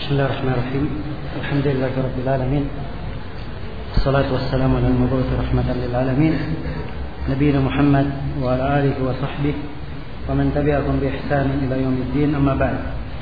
بسم الله الرحمن الرحيم. الحمد لله رب العالمين، الصلاة والسلام على المبعوث رحمة للعالمين نبينا محمد وعلى آله وصحبه ومن تبعهم بإحسان إلى يوم الدين. أما بعد.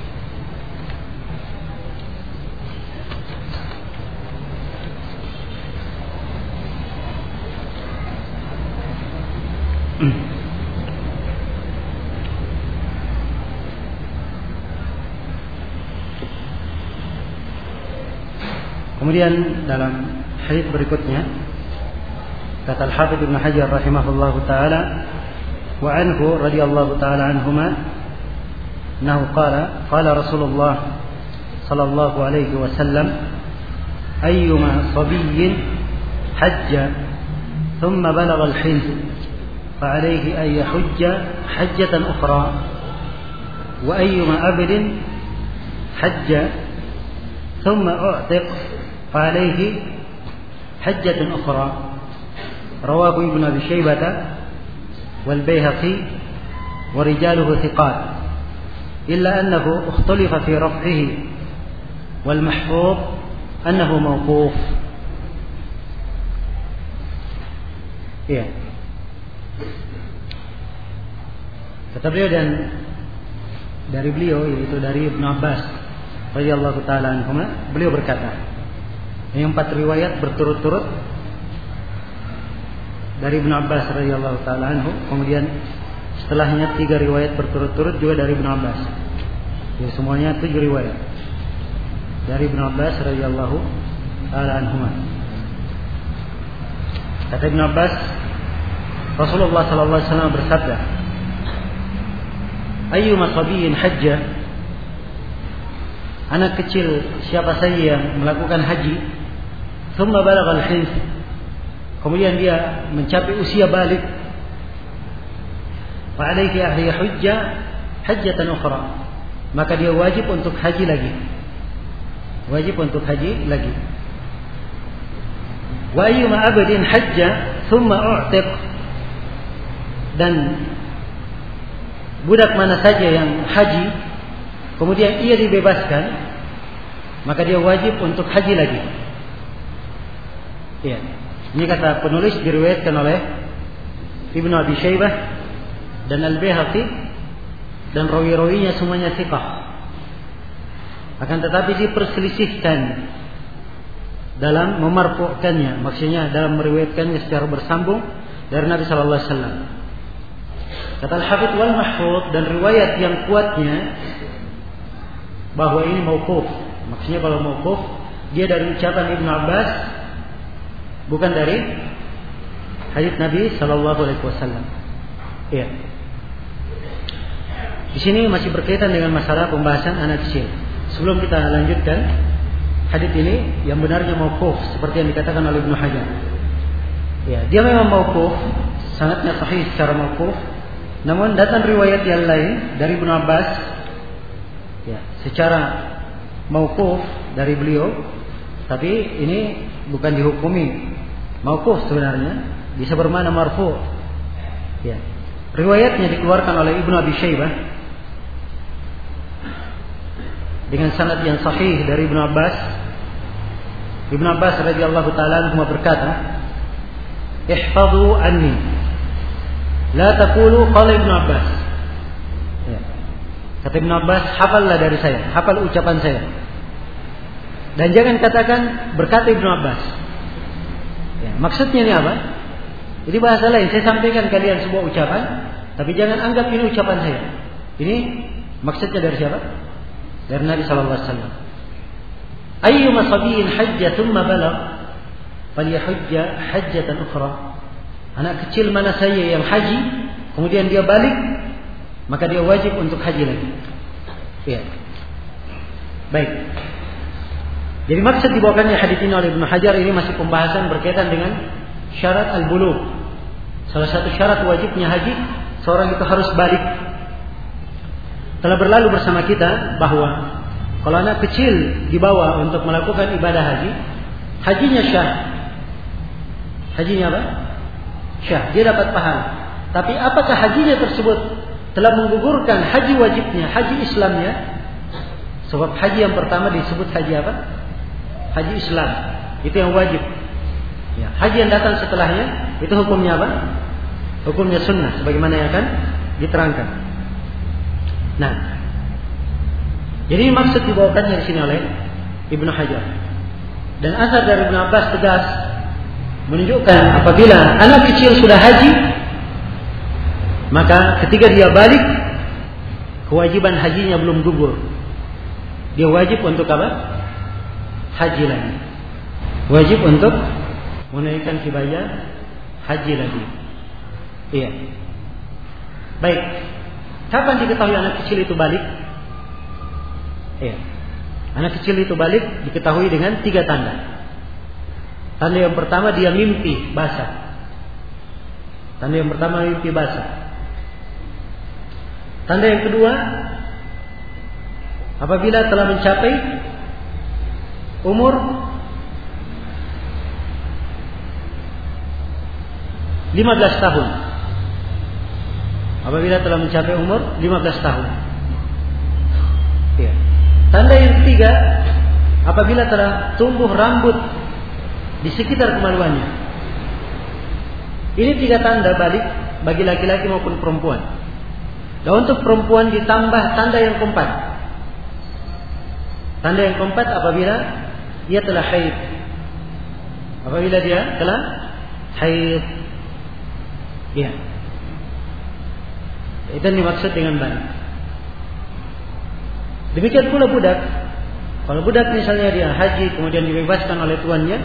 Kemudian dalam hadis berikutnya kata Al-Hafidz Ibnu Hajar rahimahullahu taala wa anhu radhiyallahu taala anhuma annahu qala Rasulullah sallallahu alaihi wasallam ayyuma sabiyyin hajja thumma balagha al-hinth fa alayhi an yahujja hajjatan ukhra wa ayyuma abdin hajja thumma u'tiq فعليه حجة أخرى. رواه ابن أبي شيبة والبيهقي ورجاله ثقات إلا أنه اختلف في رفعه والمحفوظ أنه موقوف. Kata beliau dan dari beliau yaitu dari Ibnu Abbas radhiyallahu taala anhuma, beliau berkata, yang 4 riwayat berturut-turut dari Ibnu Abbas radhiyallahu taala anhu, kemudian setelahnya 3 riwayat berturut-turut juga dari Ibnu Abbas. Jadi semuanya 7 riwayat dari Ibnu Abbas radhiyallahu taala anhu. Kata Ibnu Abbas, Rasulullah sallallahu alaihi wasallam bersabda, ayyuma sabiyyin hajja, anak kecil siapa saja yang melakukan haji, thumma balagha al-hinth, kemudian dia mencapai usia balik, fa alayhi an yahujja hajjatan ukhra, maka dia wajib untuk haji lagi. Wajib untuk haji lagi. Wa ayyuma abdin hajja thumma u'tiq, dan budak mana saja yang haji kemudian ia dibebaskan, maka dia wajib untuk haji lagi. Ya. Ini kata penulis diriwayatkan oleh Ibnu Abi Syaibah dan Al-Baihaqi, dan rawi-rawinya semuanya thiqah. Akan tetapi diperselisihkan dalam memarfu'kannya, maksudnya dalam meriwayatkannya secara bersambung dari Nabi sallallahu alaihi wasallam. Kata Al-Hafidz wal mahfuz, dan riwayat yang kuatnya bahwa ini mauquf. Maksudnya kalau mauquf dia dari ucapan Ibnu Abbas, bukan dari hadits Nabi sallallahu alaihi wasallam. Iya. Di sini masih berkaitan dengan masalah pembahasan anak kecil. Sebelum kita lanjutkan hadits ini yang benarnya mauquf seperti yang dikatakan oleh Ibnu Hajar. Ya, dia memang mauquf, sanadnya sahih secara mauquf. Namun datang riwayat yang lain dari Ibnu Abbas, ya, secara mauquf dari beliau, tapi ini bukan dihukumi mauquf sebenarnya, bisa bermakna marfu'. Ya. Riwayatnya dikeluarkan oleh Ibnu Abi Syaibah dengan sanad yang sahih dari Ibnu Abbas. Ibnu Abbas radhiyallahu taala anhu berkata, "Ihfadhu anni, la taqulu qala Ibnu Abbas." Ya. Kata Ibnu Abbas, hafallah dari saya, hafal ucapan saya. Dan jangan katakan berkata Ibnu Abbas. Ya, maksudnya ini apa? Ini bahasa lain. Saya sampaikan kalian sebuah ucapan, tapi jangan anggap ini ucapan saya. Ini maksudnya dari siapa? Dari Nabi sallallahu alaihi wasallam. Ayyuma sabiyyin hajja thumma balagh falyahujja hajjatan ukhra. Anak kecil mana saja yang haji kemudian dia balik, maka dia wajib untuk haji lagi. Ya. Baik. Jadi maksud dibawakannya hadits ini oleh Ibnu Hajar ini masih pembahasan berkaitan dengan syarat al-bulugh. Salah satu syarat wajibnya haji, seorang itu harus balik. Telah berlalu bersama kita bahwa kalau anak kecil dibawa untuk melakukan ibadah haji, hajinya syah. Hajinya apa? Syah, dia dapat pahala. Tapi apakah hajinya tersebut telah menggugurkan haji wajibnya, haji Islamnya? Sebab haji yang pertama disebut haji apa? Haji Islam. Itu yang wajib. Ya, haji yang datang setelahnya itu hukumnya apa? Hukumnya sunnah, sebagaimana yang akan diterangkan. Nah, jadi maksud dibawakannya di sini oleh Ibnu Hajar. Dan asar dari Ibnu Abbas tegas menunjukkan apabila anak kecil sudah haji, maka ketika dia balik, kewajiban hajinya belum gugur. Dia wajib untuk apa? Haji lagi. Wajib untuk menunaikan ibadah haji lagi. Iya. Baik. Kapan diketahui anak kecil itu balik? Iya. Anak kecil itu balik diketahui dengan 3 tanda. Tanda yang pertama dia mimpi basah. Tanda yang pertama mimpi basah. Tanda yang kedua, apabila telah mencapai umur 15 tahun. Apabila telah mencapai umur 15 tahun. Ya. Tanda yang ketiga, apabila telah tumbuh rambut di sekitar kemaluannya. Ini 3 tanda balik bagi laki-laki maupun perempuan. Dan untuk perempuan ditambah tanda yang keempat. Tanda yang keempat apabila dia telah haid. Apabila dia telah haid. Ya. Itu yang dimaksud dengan balik. Demikian pula budak. Kalau budak misalnya dia haji kemudian dibebaskan oleh tuannya,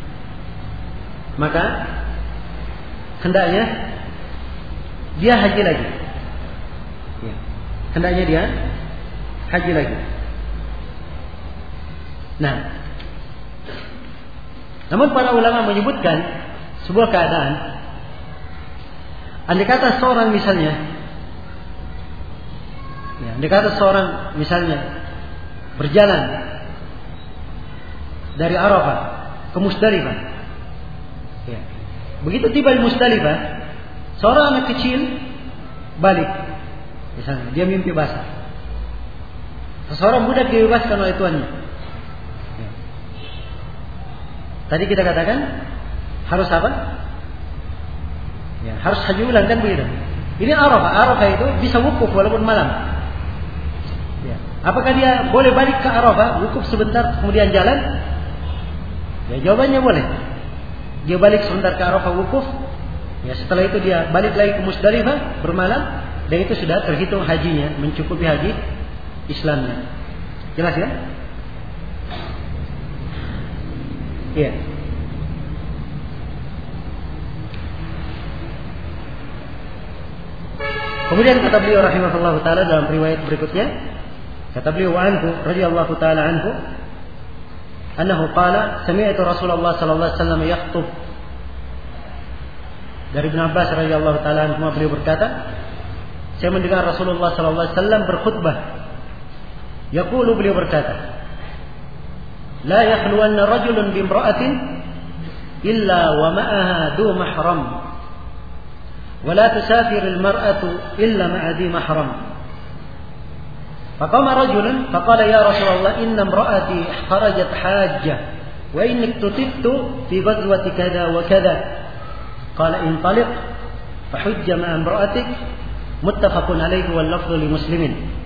maka hendaknya dia haji lagi. Ya. Hendaknya dia haji lagi. Nah, namun para ulama menyebutkan sebuah keadaan. Andai kata seorang misalnya, ya, andai kata seorang misalnya berjalan dari Arafah ke Musdalifah, ya. Begitu tiba di Musdalifah, seorang anak kecil balik, misalnya dia mimpi basah. Seseorang budak dibebaskan oleh tuannya. Ya. Tadi kita katakan harus apa? Ya, harus haji ulang kan begitu. Ini Arafah. Arafah itu bisa wukuf walaupun malam. Ya. Apakah dia boleh balik ke Arafah, wukuf sebentar kemudian jalan? Ya, jawabannya boleh. Dia balik sebentar ke Arafah wukuf. Ya, setelah itu dia balik lagi ke Musdalifah bermalam, dan itu sudah terhitung hajinya, mencukupi haji Islamnya. Jelas ya? Iya. Kemudian kata beliau rahimahullah taala dalam riwayat berikutnya, kata beliau anhu radhiyallahu taala anhu, annahu qala sami'tu Rasulullah sallallahu alaihi wasallam yakhutub. Dari Ibnu Abbas radhiyallahu taala anhu beliau berkata, saya mendengar Rasulullah sallallahu alaihi wasallam berkhutbah. Yaqulu, beliau berkata, la yakhluwanna rajulun bi imra'atin illa wa ma'aha du mahram. ولا تسافر المرأة إلا مع ذي محرم. فقام رجل فقال يا رسول الله إن امرأتي خرجت حاجة وإني اكتتبت في غزوة كذا وكذا. قال انطلق فحج مع امرأتك. متفق عليه واللفظ لمسلم.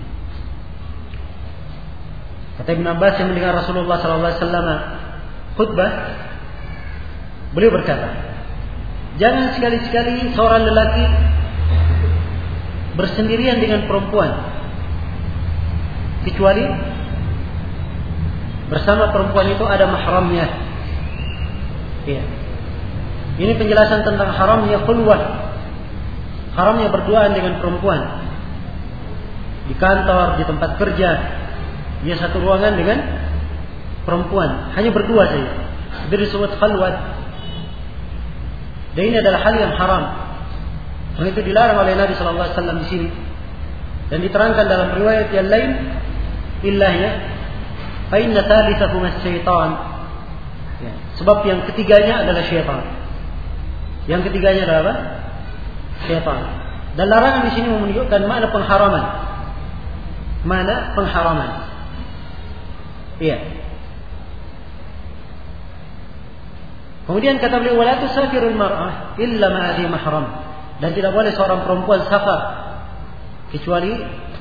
Kata Ibn Abbas yang mendengar Rasulullah SAW khutbah, beliau berkata, jangan sekali-sekali seorang lelaki bersendirian dengan perempuan, kecuali bersama perempuan itu ada mahramnya. Ya. Ini penjelasan tentang haramnya khulwah, haramnya berduaan dengan perempuan di kantor, di tempat kerja, dia satu ruangan dengan perempuan, hanya berdua saja. Itu disebut khalwat. Dan ini adalah hal yang haram. Dan itu dilarang oleh Nabi sallallahu alaihi wasallam di sini. Dan diterangkan dalam riwayat yang lain, illahnya fa inna thalithahuma syaitan. Ya, sebab yang ketiganya adalah syaitan. Yang ketiganya adalah apa? Syaitan. Dan larangan di sini menunjukkan makna pengharaman. Mana pengharaman. Iya. Kemudian kata beliau, wala tusafirul mar'ah illa ma'adhi mahram. Dan tidak boleh seorang perempuan safar kecuali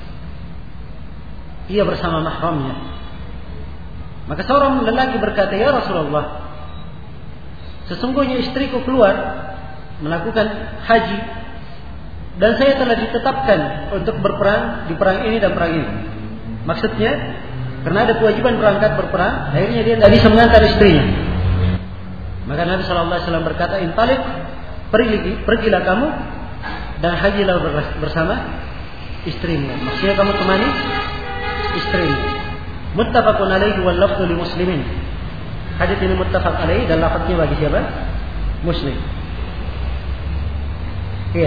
ia bersama mahramnya. Maka seorang lelaki berkata, ya Rasulullah, sesungguhnya istriku keluar melakukan haji dan saya telah ditetapkan untuk berperang di perang ini dan perang ini. Maksudnya karena ada kewajiban berangkat berperang, akhirnya dia tidak bisa mengantar istrinya. Maka Nabi SAW berkata, intalik, pergilah kamu dan hajilah bersama istrimu. Maksudnya kamu temani istrimu. Muttafaqun alaihi wal lafdhu li muslimin. Hadis ini muttafaq alaihi dan lafaznya bagi siapa? Muslim. Iya.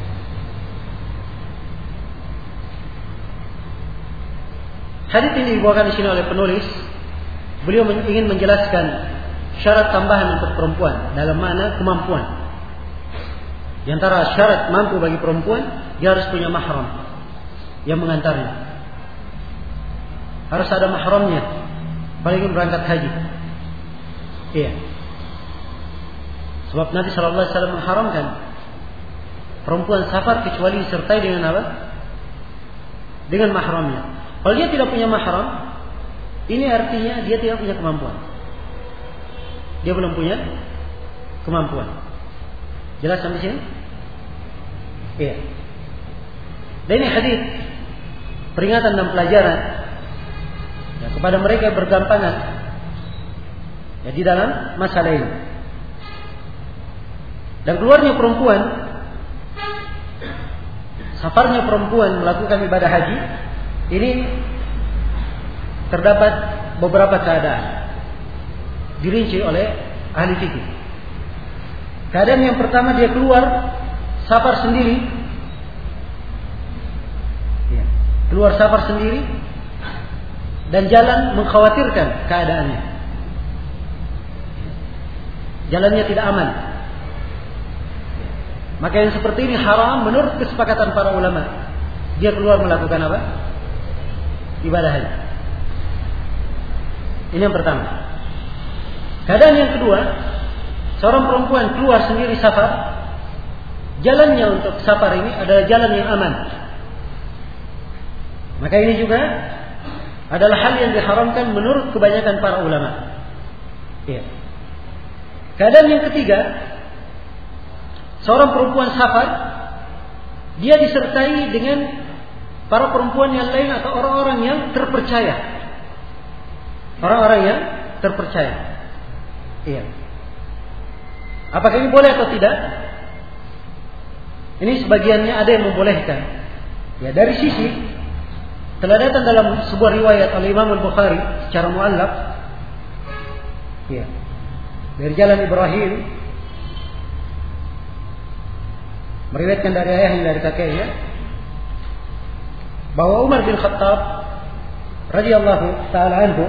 Hadis ini dibawakan di sini oleh penulis. Beliau ingin menjelaskan syarat tambahan untuk perempuan dalam mana kemampuan. Di antara syarat mampu bagi perempuan, dia harus punya mahram yang mengantarnya. Harus ada mahramnya kalau ingin berangkat haji. Iya. Sebab Nabi SAW mengharamkan perempuan safar kecuali disertai dengan apa? Dengan mahramnya. Kalau dia tidak punya mahram, ini artinya dia tidak punya kemampuan. Dia belum punya kemampuan. Jelas sampai sini? Iya. Dan ini hadis peringatan dan pelajaran ya, kepada mereka yang bergampangan ya, di dalam masalah ini. Dan keluarnya perempuan, safarnya perempuan melakukan ibadah haji, ini terdapat beberapa keadaan dirinci oleh ahli fikih. Keadaan yang pertama, dia keluar safar sendiri, ya, keluar safar sendiri dan jalan mengkhawatirkan keadaannya, jalannya tidak aman. Maka yang seperti ini haram menurut kesepakatan para ulama. Dia keluar melakukan apa? Ibadah haji. Ini yang pertama. Keadaan yang kedua, seorang perempuan keluar sendiri safar. Jalannya untuk safar ini adalah jalan yang aman. Maka ini juga adalah hal yang diharamkan menurut kebanyakan para ulama. Ya. Keadaan yang ketiga, seorang perempuan safar, dia disertai dengan para perempuan yang lain atau orang-orang yang terpercaya. Orang-orang yang terpercaya. Iya. Apakah ini boleh atau tidak? Ini sebagiannya ada yang membolehkan. Ya, dari sisi telah datang dalam sebuah riwayat oleh Imam Al-Bukhari secara muallaq. Ya. Dari jalan Ibrahim, meriwayatkan dari ayahnya dari kakeknya bahwa Umar bin Khattab radhiyallahu taala anhu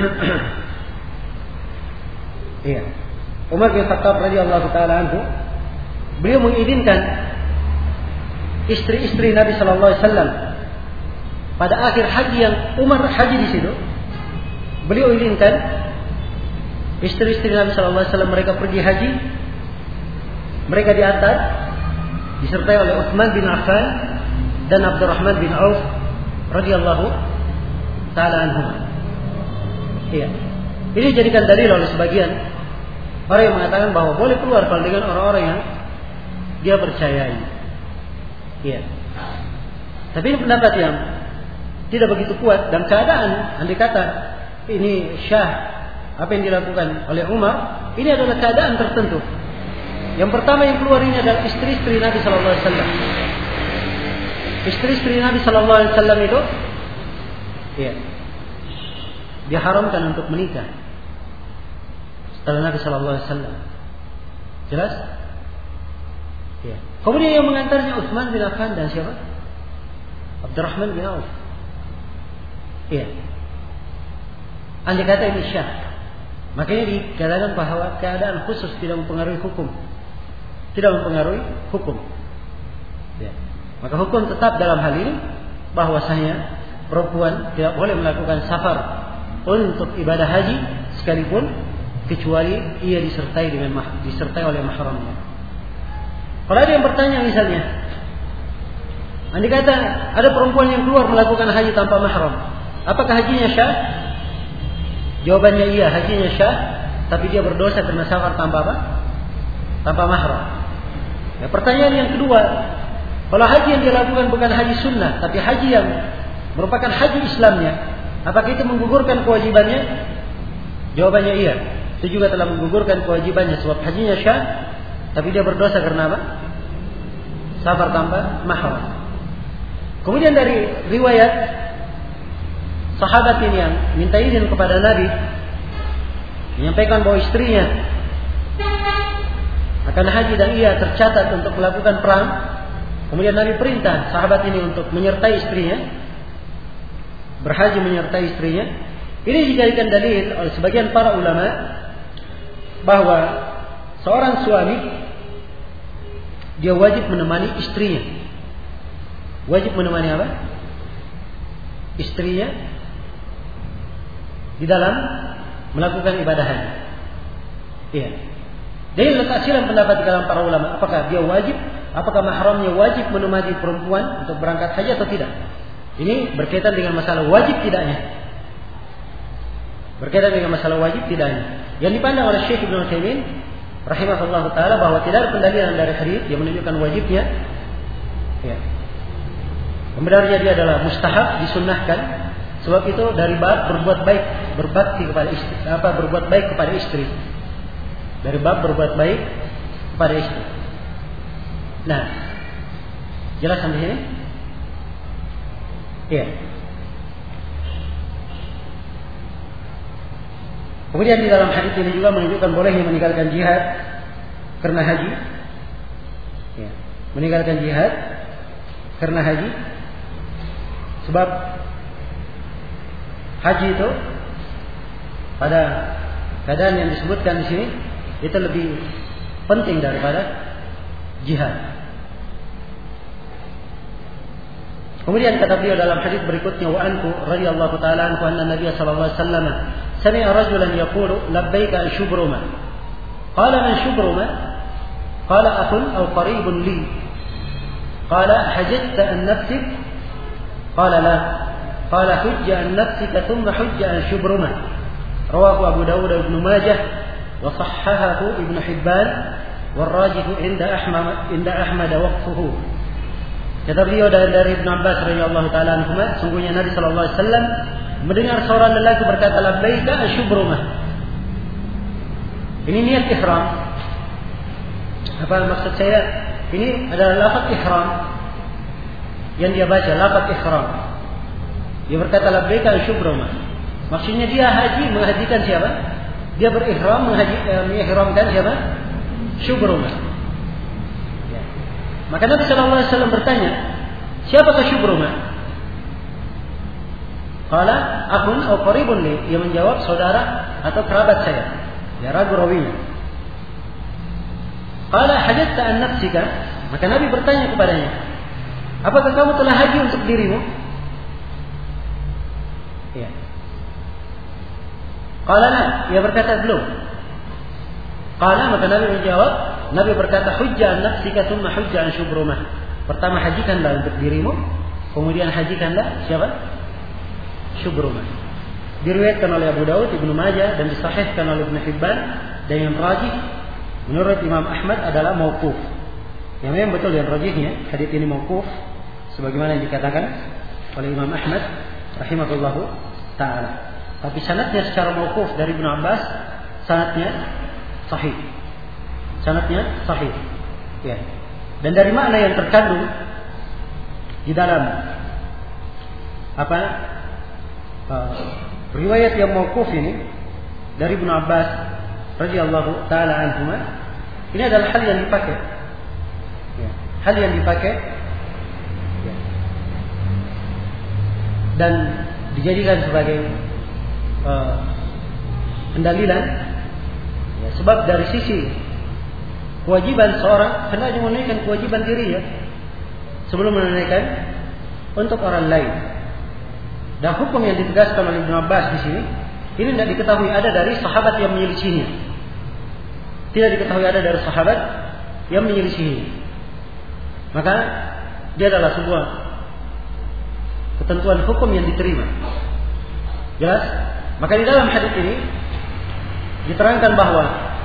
iya, Umar bin Khattab radhiyallahu taala anhu, beliau mengizinkan istri-istri Nabi sallallahu alaihi wasallam pada akhir haji yang Umar haji di situ, beliau izinkan istri-istri Nabi sallallahu alaihi wasallam mereka pergi haji, mereka diantar disertai oleh Utsman bin Affan dan Abdurrahman bin Auf radhiyallahu taala anhum. Iya. Ini dijadikan dalil oleh sebagian orang yang mengatakan bahwa boleh keluar kalau dengan orang-orang yang dia percayai. Iya. Tapi ini pendapat yang tidak begitu kuat dan keadaan andai kata ini syah apa yang dilakukan oleh Umar, ini adalah keadaan tertentu. Yang pertama yang keluar ini adalah istri-istri Nabi sallallahu alaihi wasallam. Istri-istri Nabi sallallahu alaihi wasallam itu ya, diharamkan untuk menikah setelah Nabi sallallahu alaihi wasallam. Jelas? Ya. Kemudian yang mengantarnya Utsman bin Affan dan siapa? Abdurrahman bin Auf. Iya. Andai kata ini syah, makanya dikatakan bahwa keadaan khusus tidak mempengaruhi hukum. Tidak mempengaruhi hukum. Ya. Maka hukum tetap dalam hal ini bahwasanya perempuan tidak boleh melakukan safar untuk ibadah haji sekalipun, kecuali ia disertai oleh mahramnya. Kalau ada yang bertanya misalnya, andai kata ada perempuan yang keluar melakukan haji tanpa mahram, apakah hajinya syah? Jawabannya iya, hajinya syah, tapi dia berdosa karena safar tanpa apa? Tanpa mahram. Ya, pertanyaan yang kedua, kalau haji yang dia lakukan bukan haji sunnah, tapi haji yang merupakan haji Islamnya, apakah itu menggugurkan kewajibannya? Jawabannya iya, itu juga telah menggugurkan kewajibannya, sebab hajinya syah, tapi dia berdosa karena apa? Safar tanpa mahram. Kemudian dari riwayat sahabat ini yang minta izin kepada Nabi, menyampaikan bahwa istrinya akan haji dan ia tercatat untuk melakukan perang. Kemudian Nabi perintah sahabat ini untuk menyertai istrinya, berhaji menyertai istrinya. Ini dijadikan dalil oleh sebagian para ulama bahwa seorang suami dia wajib menemani istrinya. Wajib menemani apa? Istrinya di dalam melakukan ibadah haji. Iya. Jadi letak silang pendapat di kalangan para ulama, apakah dia wajib, apakah mahramnya wajib menemani perempuan untuk berangkat haji atau tidak. Ini berkaitan dengan masalah wajib tidaknya. Berkaitan dengan masalah wajib tidaknya. Yang dipandang oleh Syekh Ibnu Utsaimin rahimahullah taala bahwa tidak ada pendalilan dari hadis yang menunjukkan wajibnya. Ya. Sebenarnya dia adalah mustahab, disunnahkan. Sebab itu dari bab berbuat baik, berbakti kepada istri, berbuat baik kepada istri. Dari bab berbuat baik kepada istri. Nah, jelas sampai sini? Iya. Kemudian di dalam hadis ini juga menunjukkan bolehnya meninggalkan jihad karena haji. Ya. Meninggalkan jihad karena haji. Sebab haji itu pada keadaan yang disebutkan di sini itu lebih penting daripada jihad. Kemudian kata beliau dalam hadis berikutnya, wa anhu radhiyallahu taala anhu anna Nabiy sallallahu alaihi wasallam sami'a rajulan yaqulu labbaika shubruma. Qala man shubruma? Qala akhun aw qaribun li. Qala hajjta an nafsik? Qala la. Qala hujja an nafsika thumma hujja an shubruma. Rawahu Abu Dawud dan Ibnu Majah wa sahhahahu Ibnu Hibban wal rajih inda Ahmad waqfuhu. Kata beliau dari Ibnu Abbas radhiyallahu taala anhu, sungguhnya Nabi sallallahu alaihi wasallam mendengar seorang lelaki berkata labbaika asyubrumah. Ini niat ihram. Apa maksud saya? Ini adalah lafaz ihram yang dia baca, lafaz ihram. Dia berkata labbaika asyubrumah. Maksudnya dia haji, menghajikan siapa? Dia berihram, mengihramkan siapa? Syubrumah. Ya. Maka Nabi sallallahu alaihi wasallam bertanya, siapakah Syubrumah? Qala akhun aw qaribun li. Ia menjawab, saudara atau kerabat saya. Ya, ragu rawinya. Qala hajjta an nafsika. Maka Nabi bertanya kepadanya, apakah kamu telah haji untuk dirimu? Ya. Qala la. Ia berkata belum. Qala, maka Nabi menjawab, Nabi berkata hujja an nafsika thumma hujja an syubrumah. Pertama hajikanlah untuk dirimu, kemudian hajikanlah siapa? Syubrumah. Diriwayatkan oleh Abu Dawud, Ibnu Majah dan disahihkan oleh Ibnu Hibban, dan yang rajih menurut Imam Ahmad adalah mauquf. Yang memang betul yang rajihnya hadis ini mauquf sebagaimana yang dikatakan oleh Imam Ahmad rahimahullahu taala. Tapi sanadnya secara mauquf dari Ibnu Abbas sanadnya sahih. Sanadnya sahih. Ya. Dan dari makna yang terkandung di dalam riwayat yang mauquf ini dari Ibnu Abbas radhiyallahu taala anhuma, ini adalah hal yang dipakai. Ya. Hal yang dipakai ya. Dan dijadikan sebagai pendalilan. Ya, sebab dari sisi kewajiban seorang hendaknya menunaikan kewajiban diri ya sebelum menunaikan untuk orang lain. Dan hukum yang ditegaskan oleh Ibnu Abbas di sini Ini tidak diketahui ada dari sahabat yang menyelisihinya. Tidak diketahui ada dari sahabat yang menyelisihinya. Maka dia adalah sebuah ketentuan hukum yang diterima. Jelas? Maka di dalam hadis ini diterangkan bahwa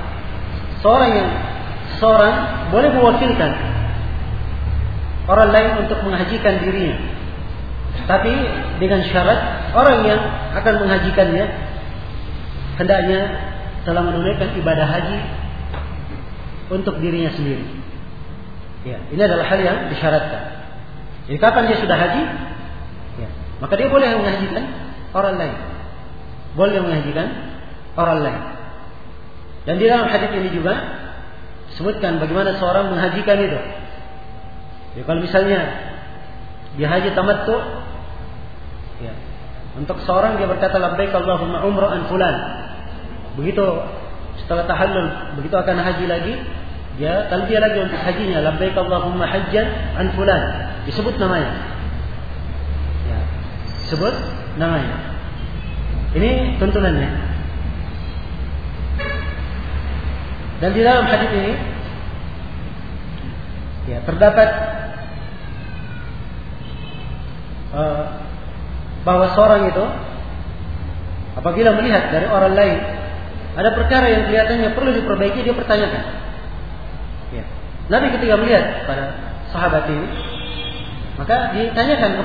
seorang boleh mewakilkan orang lain untuk menghajikan dirinya. Tapi dengan syarat orang yang akan menghajikannya hendaknya telah menunaikan ibadah haji untuk dirinya sendiri. Ya, ini adalah hal yang disyaratkan. Jadi kapan dia sudah haji, ya, maka dia boleh menghajikan orang lain. Boleh menghajikan orang lain. Dan di dalam hadis ini juga disebutkan bagaimana seorang menghajikan itu. Ya, kalau misalnya dia haji tamattu, ya, untuk seorang dia berkata labbaik Allahumma umrah an fulan. Begitu setelah tahallul, begitu akan haji lagi, dia talbiyah lagi untuk hajinya, labbaik Allahumma hajjan an fulan. Disebut namanya. Ya, disebut namanya. Ini tuntunannya. Dan di dalam hadis ini ya terdapat bahwa seorang itu apabila melihat dari orang lain ada perkara yang kelihatannya perlu diperbaiki, dia pertanyakan. Ya. Nabi ketika melihat pada sahabat ini, maka ditanyakan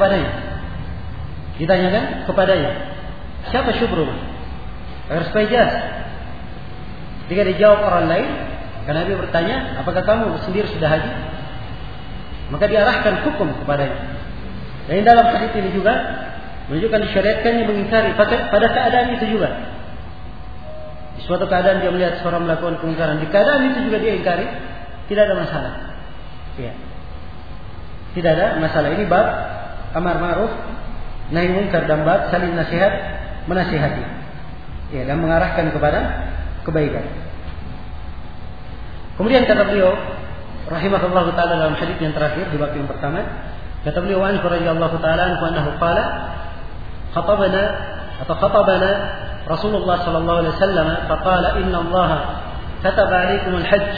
kepadanya, siapa syubru? Agar supaya jelas. Jika dijawab orang lain, karena Nabi bertanya, apakah kamu sendiri sudah haji? Maka diarahkan hukum kepadanya. Dan dalam hadis ini juga menunjukkan disyariatkannya mengingkari pada keadaan itu juga. Di suatu keadaan dia melihat seorang melakukan kemungkaran, di keadaan itu juga dia ingkari, tidak ada masalah. Ya. Tidak ada masalah. Ini bab amar ma'ruf nahi munkar dan bab saling nasihat menasihati. Ya, dan mengarahkan kepada kebaikan. Kemudian kata beliau rahimahullahu taala dalam hadis yang terakhir di bab yang pertama, kata beliau anhu radhiyallahu taala anhu qala khatabana Rasulullah sallallahu alaihi wasallam faqala inna Allah kataba alaikum al-hajj.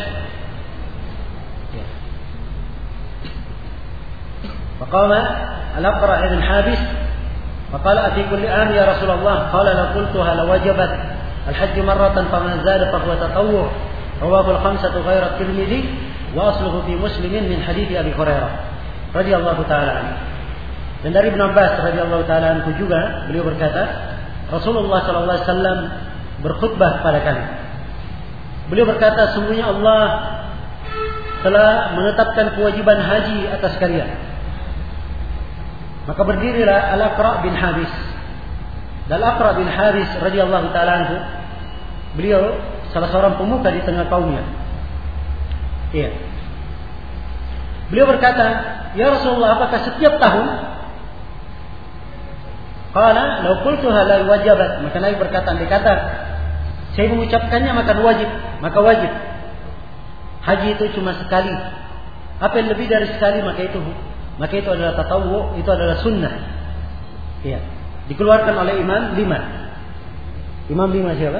فقام الأقرع بن حابس فقال أفي كل عام يا رسول الله؟ قال لو قلتها لوجبت الحج مرة فمن زاد فهو تطوع. رواه الخمسة غير الترمذي وأصله في مسلم من حديث أبي هريرة رضي الله تعالى عنه. Dan dari Ibn Abbas radhiyallahu taala anhu juga beliau berkata, Rasulullah sallallahu alaihi wasallam berkhutbah kepada kami. Beliau berkata, sungguhnya Allah telah menetapkan kewajiban haji atas kalian. Maka berdirilah Al-Aqra' bin Habis. Dan Al-Aqra' bin Habis radhiyallahu taala anhu, beliau salah seorang pemuka di tengah kaumnya. Iya. Beliau berkata, "Ya Rasulullah, apakah setiap tahun?" Qala, "Law qultuha la wajabat." Maka Nabi berkata, dikata saya mengucapkannya maka wajib. Haji itu cuma sekali. Apa yang lebih dari sekali maka itu adalah tatawwu, itu adalah sunnah. Iya. Dikeluarkan oleh Imam 5. Imam 5 siapa?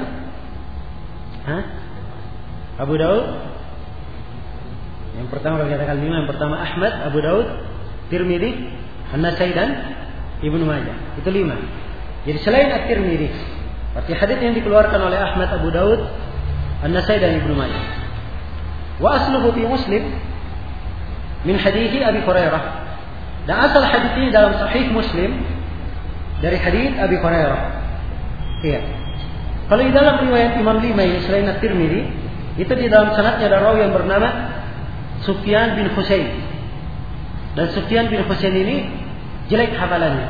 Abu Daud. Yang pertama kalau katakan 5, yang pertama Ahmad, Abu Daud, Tirmidzi, An-Nasai dan Ibnu Majah. Itu 5. Jadi selain At-Tirmidzi, arti hadis yang dikeluarkan oleh Ahmad, Abu Daud, An-Nasai dan Ibnu Majah. Wa asluhu fi Muslim min hadits Abi Hurairah. Dan asal hadis ini dalam Sahih Muslim dari hadis Abi Hurairah. Iya. Kalau di dalam riwayat Imam 5 ini selain At-Tirmidzi, itu di dalam sanadnya ada rawi yang bernama Sufyan bin Husain. Dan Sufyan bin Husain ini jelek hafalannya.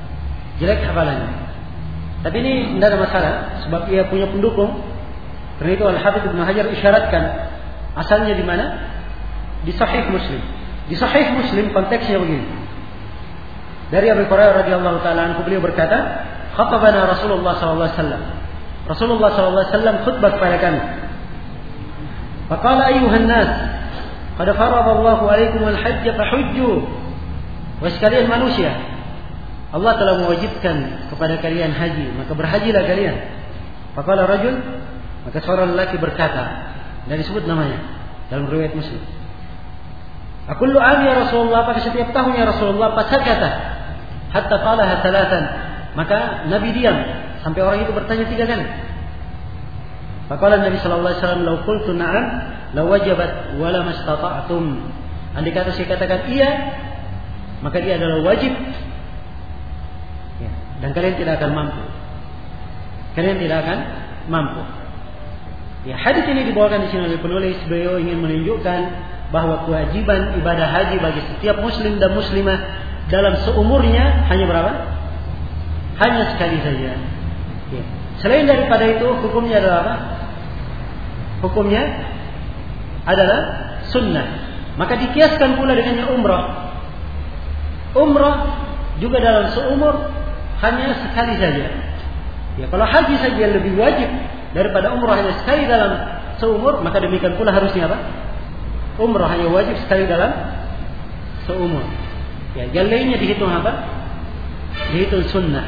Tapi ini tidak ada masalah sebab ia punya pendukung. Karena itu Al-Hafidz Ibnu Hajar isyaratkan asalnya di mana? Di Sahih Muslim. Di Sahih Muslim konteksnya begini. Dari Abu Hurairah radhiyallahu taala anhu beliau berkata, "Khatabana Rasulullah sallallahu alaihi wasallam." Rasulullah sallallahu alaihi wasallam khutbah kepada kami. Faqala ayyuhan nas, qad faradallahu alaikum al-hajj fahujju. Wahai sekalian manusia, Allah telah mewajibkan kepada kalian haji, maka berhajilah kalian. Faqala rajul, maka seorang lelaki berkata, dan disebut namanya dalam riwayat Muslim. Akullu am ya Rasulullah, pada setiap tahun ya Rasulullah, fasakata hatta qalaha thalathan. Maka Nabi diam sampai orang itu bertanya 3 kali. Faqala Nabi sallallahu alaihi wasallam, "Law qultu na'am, law wajabat wa la mastata'tum." Andai kata saya katakan iya, maka dia adalah wajib. Ya, dan kalian tidak akan mampu. Kalian tidak akan mampu. Ya, hadis ini dibawakan di sini oleh penulis. Beliau ingin menunjukkan bahwa kewajiban ibadah haji bagi setiap muslim dan muslimah dalam seumurnya hanya berapa? Hanya sekali saja. Ya. Selain daripada itu, hukumnya adalah apa? Hukumnya adalah sunnah. Maka dikiaskan pula dengannya umrah. Umrah juga dalam seumur hanya sekali saja. Ya, kalau haji saja lebih wajib daripada umrah hanya sekali dalam seumur, maka demikian pula harusnya apa? Umrah hanya wajib sekali dalam seumur. Ya, yang lainnya dihitung apa? Dihitung sunnah.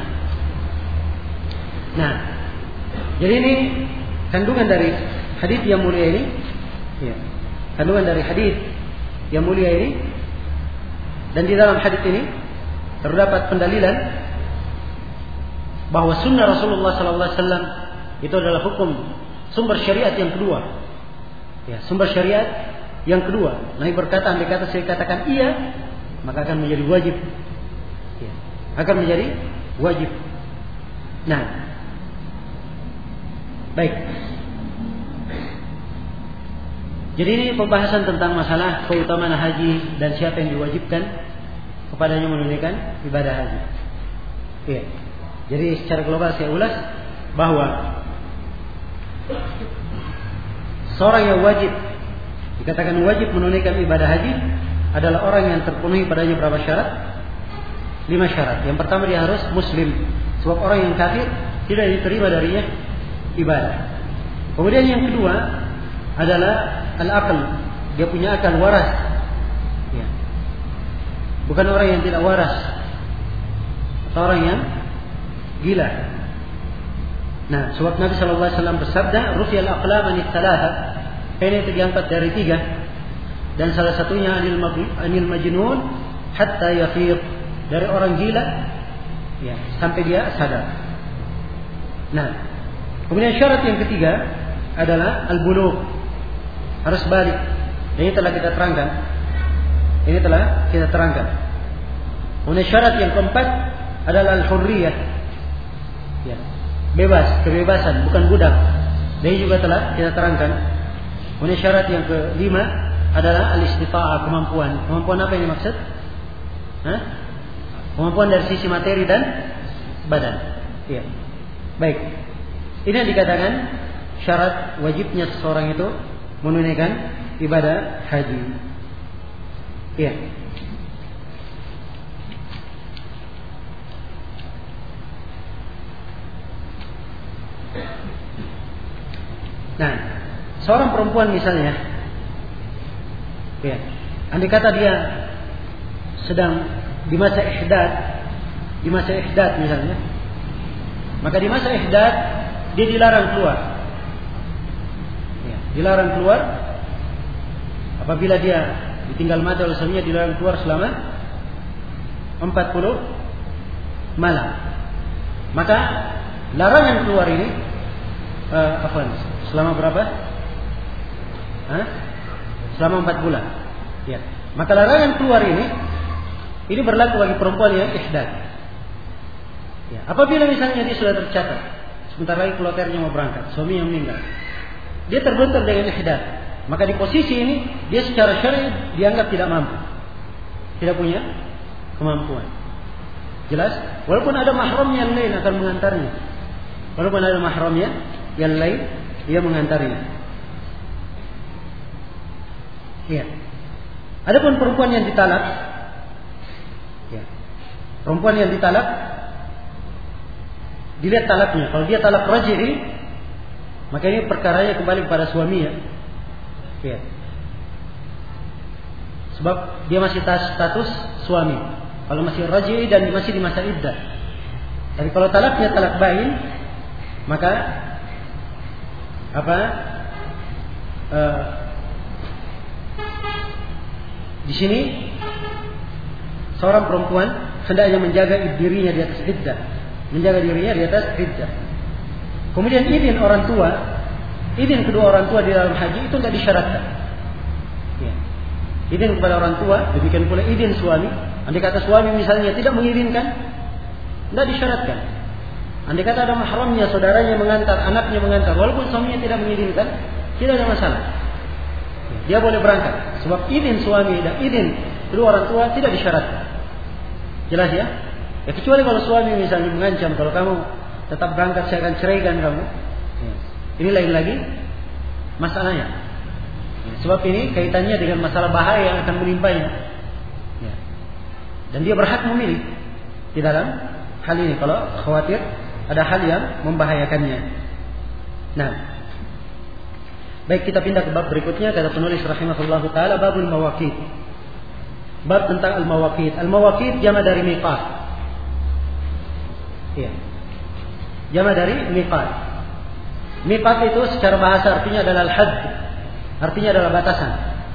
Nah, jadi ini kandungan dari hadis yang mulia ini. Ya, kandungan dari hadis yang mulia ini. Dan di dalam hadis ini terdapat pendalilan bahwa sunnah Rasulullah sallallahu alaihi wasallam itu adalah hukum sumber syariat yang kedua. Ya, sumber syariat yang kedua. Nabi berkata, andai kata saya katakan iya, maka akan menjadi wajib. Ya, akan menjadi wajib. Nah, baik. Jadi ini pembahasan tentang masalah keutamaan haji dan siapa yang diwajibkan kepadanya menunaikan ibadah haji. Ya. Jadi secara global saya ulas bahwa seorang yang wajib, dikatakan wajib menunaikan ibadah haji adalah orang yang terpenuhi padanya berapa syarat? 5 syarat. Yang pertama, dia harus muslim, sebab orang yang kafir tidak diterima darinya ibadah. Kemudian yang kedua adalah al-aql, dia punya akal waras. Ya. Bukan orang yang tidak waras atau orang yang gila. Nah, sebab Nabi sallallahu alaihi wasallam bersabda, "Rufi'al aqlam anit thalatha." Ini diangkat dari 3. Dan salah satunya anil majnun hatta yafiq, dari orang gila ya sampai dia sadar. Nah, kemudian syarat yang ketiga adalah al-bulugh, harus balik. Ini telah kita terangkan. Kemudian syarat yang keempat adalah al-hurriyah. Ya, bebas, kebebasan, bukan budak. Ini juga telah kita terangkan. Kemudian syarat yang kelima adalah al-istita'ah, kemampuan. Kemampuan apa yang dimaksud? Kemampuan dari sisi materi dan badan. Ya. Baik. Ini yang dikatakan syarat wajibnya seseorang itu menunaikan ibadah haji. Ya. Nah, seorang perempuan misalnya, ya, andai kata dia sedang di masa ihdad misalnya, maka di masa ihdad dia dilarang keluar. Ya, dilarang keluar. Apabila dia ditinggal mati oleh suaminya, dilarang keluar selama 40 malam. Maka larangan keluar ini selama berapa? Selama 4 bulan. Ya. Maka larangan keluar ini berlaku bagi perempuan yang ihdad. Ya. Apabila misalnya dia sudah tercatat, sebentar lagi keluarganya mau berangkat, suami yang meninggal, dia terbentur dengan ihdad, maka di posisi ini dia secara syar'i dianggap tidak mampu, tidak punya kemampuan. Jelas? Walaupun ada mahramnya yang lain akan mengantarnya. Walaupun ada mahramnya yang lain, dia mengantarnya. Iya. Adapun perempuan yang ditalak, ya. Perempuan yang ditalak, dilihat talaknya. Kalau dia talak raj'i, maka ini perkaranya kembali kepada suaminya. Ya. Sebab dia masih status suami. Kalau masih raj'i dan masih di masa iddah. Tapi kalau talaknya talak bain, maka Di sini seorang perempuan hendaknya menjaga dirinya di atas iddah, Kemudian izin kedua orang tua di dalam haji itu tidak disyaratkan. Ya. Izin kepada orang tua, demikian pula izin suami. Andai kata suami misalnya tidak mengizinkan, tidak disyaratkan. Andai kata ada mahramnya, saudaranya mengantar, anaknya mengantar, walaupun suaminya tidak mengizinkan, tidak ada masalah. Dia boleh berangkat. Sebab izin suami dan izin kedua orang tua tidak disyaratkan. Jelas ya? Ya kecuali kalau suami misalnya mengancam, kalau kamu tetap berangkat saya akan ceraikan kamu. Ya. Ini lain lagi masalahnya. Ya. Sebab ini kaitannya dengan masalah bahaya yang akan menimpanya. Ya. Dan dia berhak memilih di dalam hal ini kalau khawatir ada hal yang membahayakannya. Nah, baik, kita pindah ke bab berikutnya. Kata penulis rahimahullahu taala, babul mawaqit. Bab tentang al-mawaqit. Al-mawaqit jama dari miqat. Iya. Jama dari miqat. Miqat itu secara bahasa artinya adalah al-hadd. Artinya adalah batasan.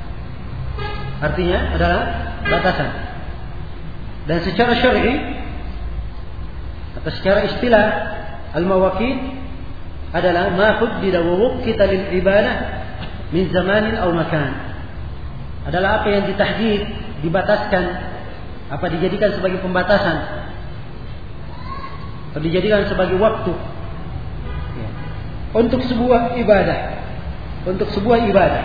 Dan secara syar'i atau secara istilah al-mawaqit adalah ma huddida wa wuqita lil ibadah min zamanin aw makan. Adalah apa yang ditahdid, dibataskan, apa dijadikan sebagai pembatasan, atau dijadikan sebagai waktu ya, untuk sebuah ibadah.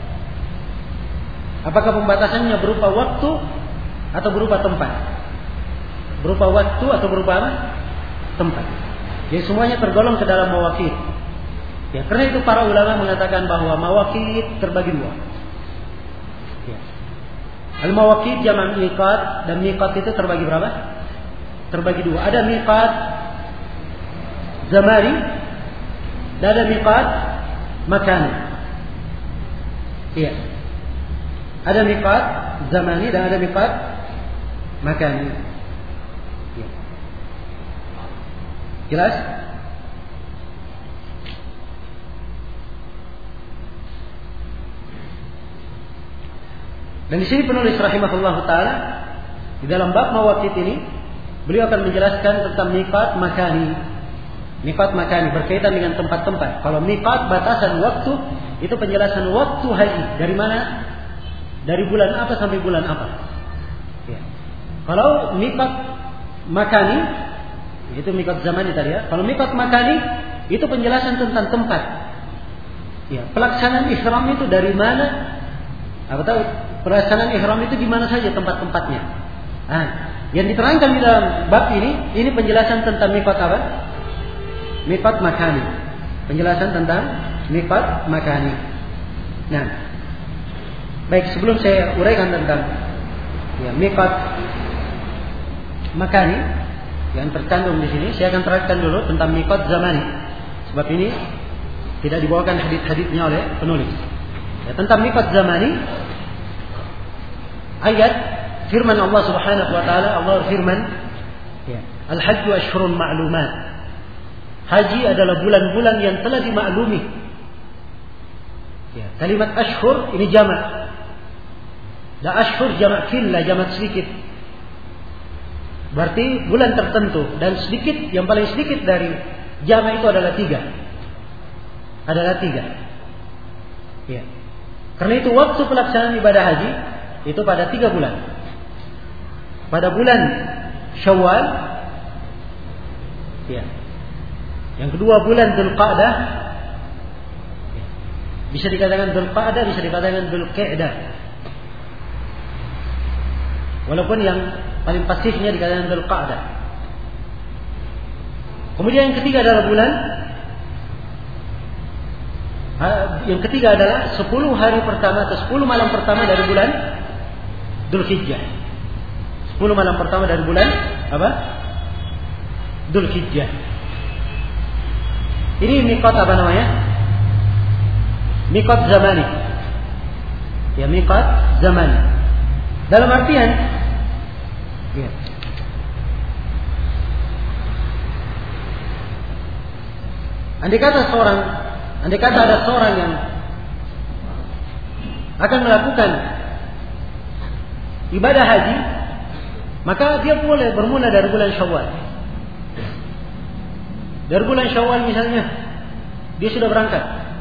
Apakah pembatasannya berupa waktu atau berupa tempat? Berupa waktu atau berupa tempat. Jadi semuanya tergolong ke dalam mawaqit. Ya, karena itu para ulama mengatakan bahwa mawaqit terbagi dua. Ya. Al-mawaqit jamak miqat, dan miqat itu terbagi berapa? Terbagi dua. Ada miqat zamani dan ada miqat makani. Iya. Ada miqat zamani dan ada miqat makani. Ya. Jelas? Dan di sini penulis rahimahullahu taala di dalam bab mawaqit ini beliau akan menjelaskan tentang miqat makani. Miqat makani berkaitan dengan tempat-tempat. Kalau miqat batasan waktu itu penjelasan waktu haji, dari mana? Dari bulan apa sampai bulan apa? Ya. Kalau miqat makani itu miqat zamani tadi ya. Kalau miqat makani itu penjelasan tentang tempat. Ya, pelaksanaan ihram itu dari mana? Apa tahu? Pelaksanaan ihram itu di mana saja tempat-tempatnya. Yang diterangkan di dalam bab ini penjelasan tentang miqat apa? Miqat makani. Penjelasan tentang miqat makani. Nah, baik, sebelum saya uraikan tentang ya, miqat makani yang terkandung di sini, saya akan terangkan dulu tentang miqat zamani. Sebab ini tidak dibawakan hadis-hadisnya oleh penulis. Ya, tentang miqat zamani, ayat firman Allah Subhanahu wa taala, Allah firman, ya, al-hajju ashhurun ma'lumat. Haji adalah bulan-bulan yang telah dimaklumi. Ya, kalimat ashhur ini jamak. Dan ashhur jamak fillah, jamak sedikit. Berarti bulan tertentu, dan sedikit, yang paling sedikit dari jamak itu adalah 3. Ya. Karena itu waktu pelaksanaan ibadah haji itu pada 3 bulan. Pada bulan Syawal, ya. Yang kedua bulan Dzulqa'dah, ya. Bisa dikatakan Dzulqa'dah, bisa dikatakan Dzulqa'dah. Walaupun yang paling pasifnya dikatakan Dzulqa'dah. Kemudian yang ketiga adalah bulan, yang ketiga adalah 10 hari pertama atau 10 malam pertama dari bulan Dzulhijjah. 10 malam pertama dari bulan apa? Dzulhijjah. Ini miqat apa namanya? Miqat zamani. Ya, miqat zamani. Dalam artian ya, andai kata seorang Andai kata ada seorang yang akan melakukan ibadah haji, maka dia boleh bermula dari bulan Syawal. Dari bulan Syawal misalnya, dia sudah berangkat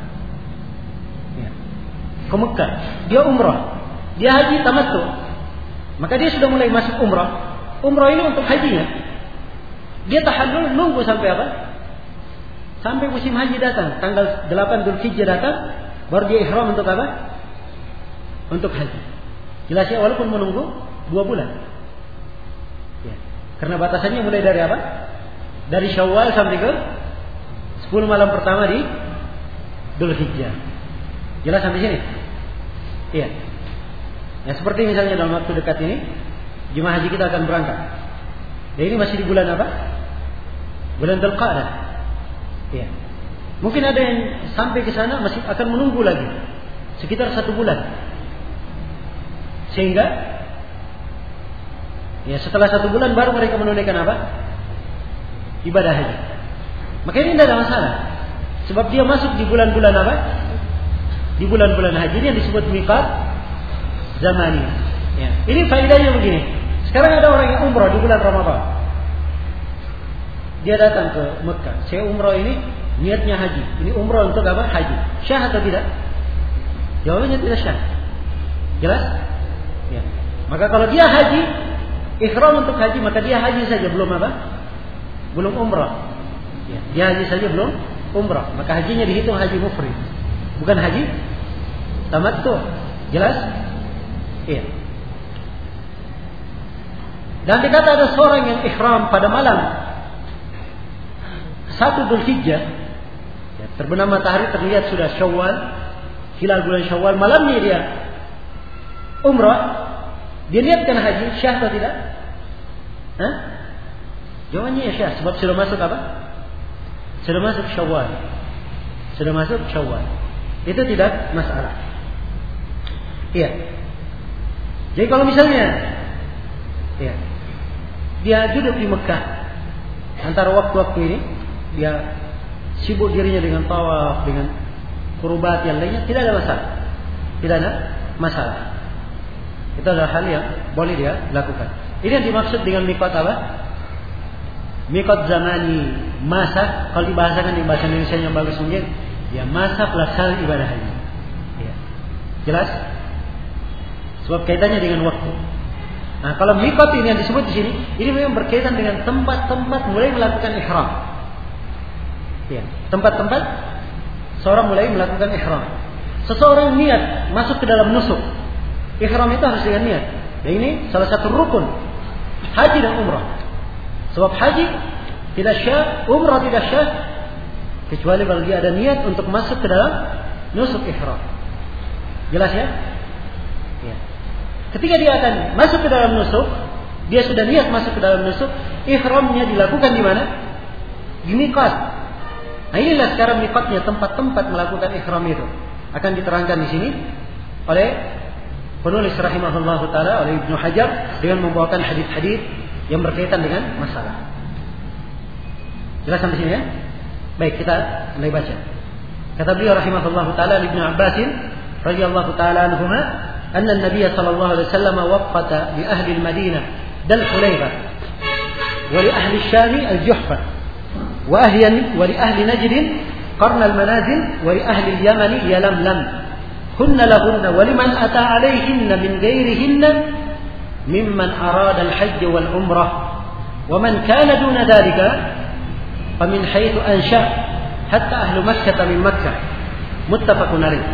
ke Mekah, dia umrah, dia haji tamattu, maka dia sudah mulai masuk umrah. Umrah ini untuk hajinya. Dia tahallul nunggu sampai apa? Sampai musim haji datang, tanggal 8 Dzulhijjah datang, baru dia ihram untuk apa? Untuk haji. Jelas ya, walaupun menunggu 2 bulan. Ya. Karena batasannya mulai dari apa? Dari Syawal sampai ke 10 malam pertama di Dzulhijjah. Jelas sampai sini? Iya. Ya, seperti misalnya dalam waktu dekat ini, jemaah haji kita akan berangkat. Dan ini masih di bulan apa? Bulan Dzulqa'dah. Iya. Mungkin ada yang sampai ke sana masih akan menunggu lagi sekitar 1 bulan. Sehingga ya setelah 1 bulan baru mereka menunaikan apa? Ibadah haji. Maka ini tidak ada masalah. Sebab dia masuk di bulan-bulan apa? Di bulan-bulan haji ini yang disebut miqat zamani. Ya. Ini faedahnya begini. Sekarang ada orang yang umrah di bulan Ramadan. Dia datang ke Mekah. Saya umrah ini niatnya haji. Ini umrah untuk apa? Haji. Syah atau tidak? Jawabannya tidak syah. Jelas? Ya. Maka kalau dia haji, ihram untuk haji, maka dia haji saja, belum apa? Belum umrah. Ya. Dia haji saja belum umrah. Maka hajinya dihitung haji mufrid, bukan haji tamattu. Jelas? Iya. Dan dikata ada seorang yang ihram pada malam 1 Dzulhijjah, ya, terbenam matahari, terlihat sudah Syawal, hilal bulan Syawal, malamnya dia umrah, dia niatkan haji, syah atau tidak? Hah? Jawabannya ya syah, sebab sudah masuk apa? Sudah masuk Syawal. Sudah masuk Syawal. Itu tidak masalah. Iya. Jadi kalau misalnya ya, dia duduk di Mekah antara waktu-waktu ini, dia sibuk dirinya dengan tawaf, dengan kurbat yang lainnya, tidak ada masalah. Tidak ada masalah. Itu adalah hal yang boleh dia lakukan. Ini yang dimaksud dengan miqat apa? Miqat zamani, masa. Kalau dibahasakan di bahasa Indonesia yang bagus mungkin, ya masa pelaksanaan ibadah haji. Ya. Jelas? Sebab kaitannya dengan waktu. Nah, kalau miqat ini yang disebut di sini, ini memang berkaitan dengan tempat-tempat mulai melakukan ihram. Ya, tempat-tempat seorang mulai melakukan ihram. Seseorang niat masuk ke dalam nusuk. Ihram itu harus dengan niat. Dan ini salah satu rukun haji dan umrah. Sebab haji tidak syah, umrah tidak syah, kecuali kalau dia ada niat untuk masuk ke dalam nusuk ihram. Jelas ya? Ya. Ketika dia akan masuk ke dalam nusuk, dia sudah niat masuk ke dalam nusuk, ihramnya dilakukan di mana? Di miqat. Nah, inilah sekarang miqatnya, tempat-tempat melakukan ihram itu akan diterangkan di sini oleh penulis rahimahullahu taala, oleh Ibnu Hajar, dengan membawakan hadis-hadis yang berkaitan dengan masalah. Jelas sampai sini ya? Baik, kita mulai baca. Kata beliau rahimahullahu taala, Ibnu Abbas radhiyallahu taala anhuma, anna an-nabiy sallallahu alaihi wasallam waqata li ahli al-Madinah dal Hulaybah wa li ahli Syam al-Juhfa wa li ahli Najd qarn al-manazil wa li ahli al-Yaman Yalamlam kunna lahunna wa liman ata alayhinna min ghairihinna mimman arada al-hajj wal umrah wa man kana duna dhalika famin haythu ansha hatta ahlu Makkah min Makkah muttafaqun alayh.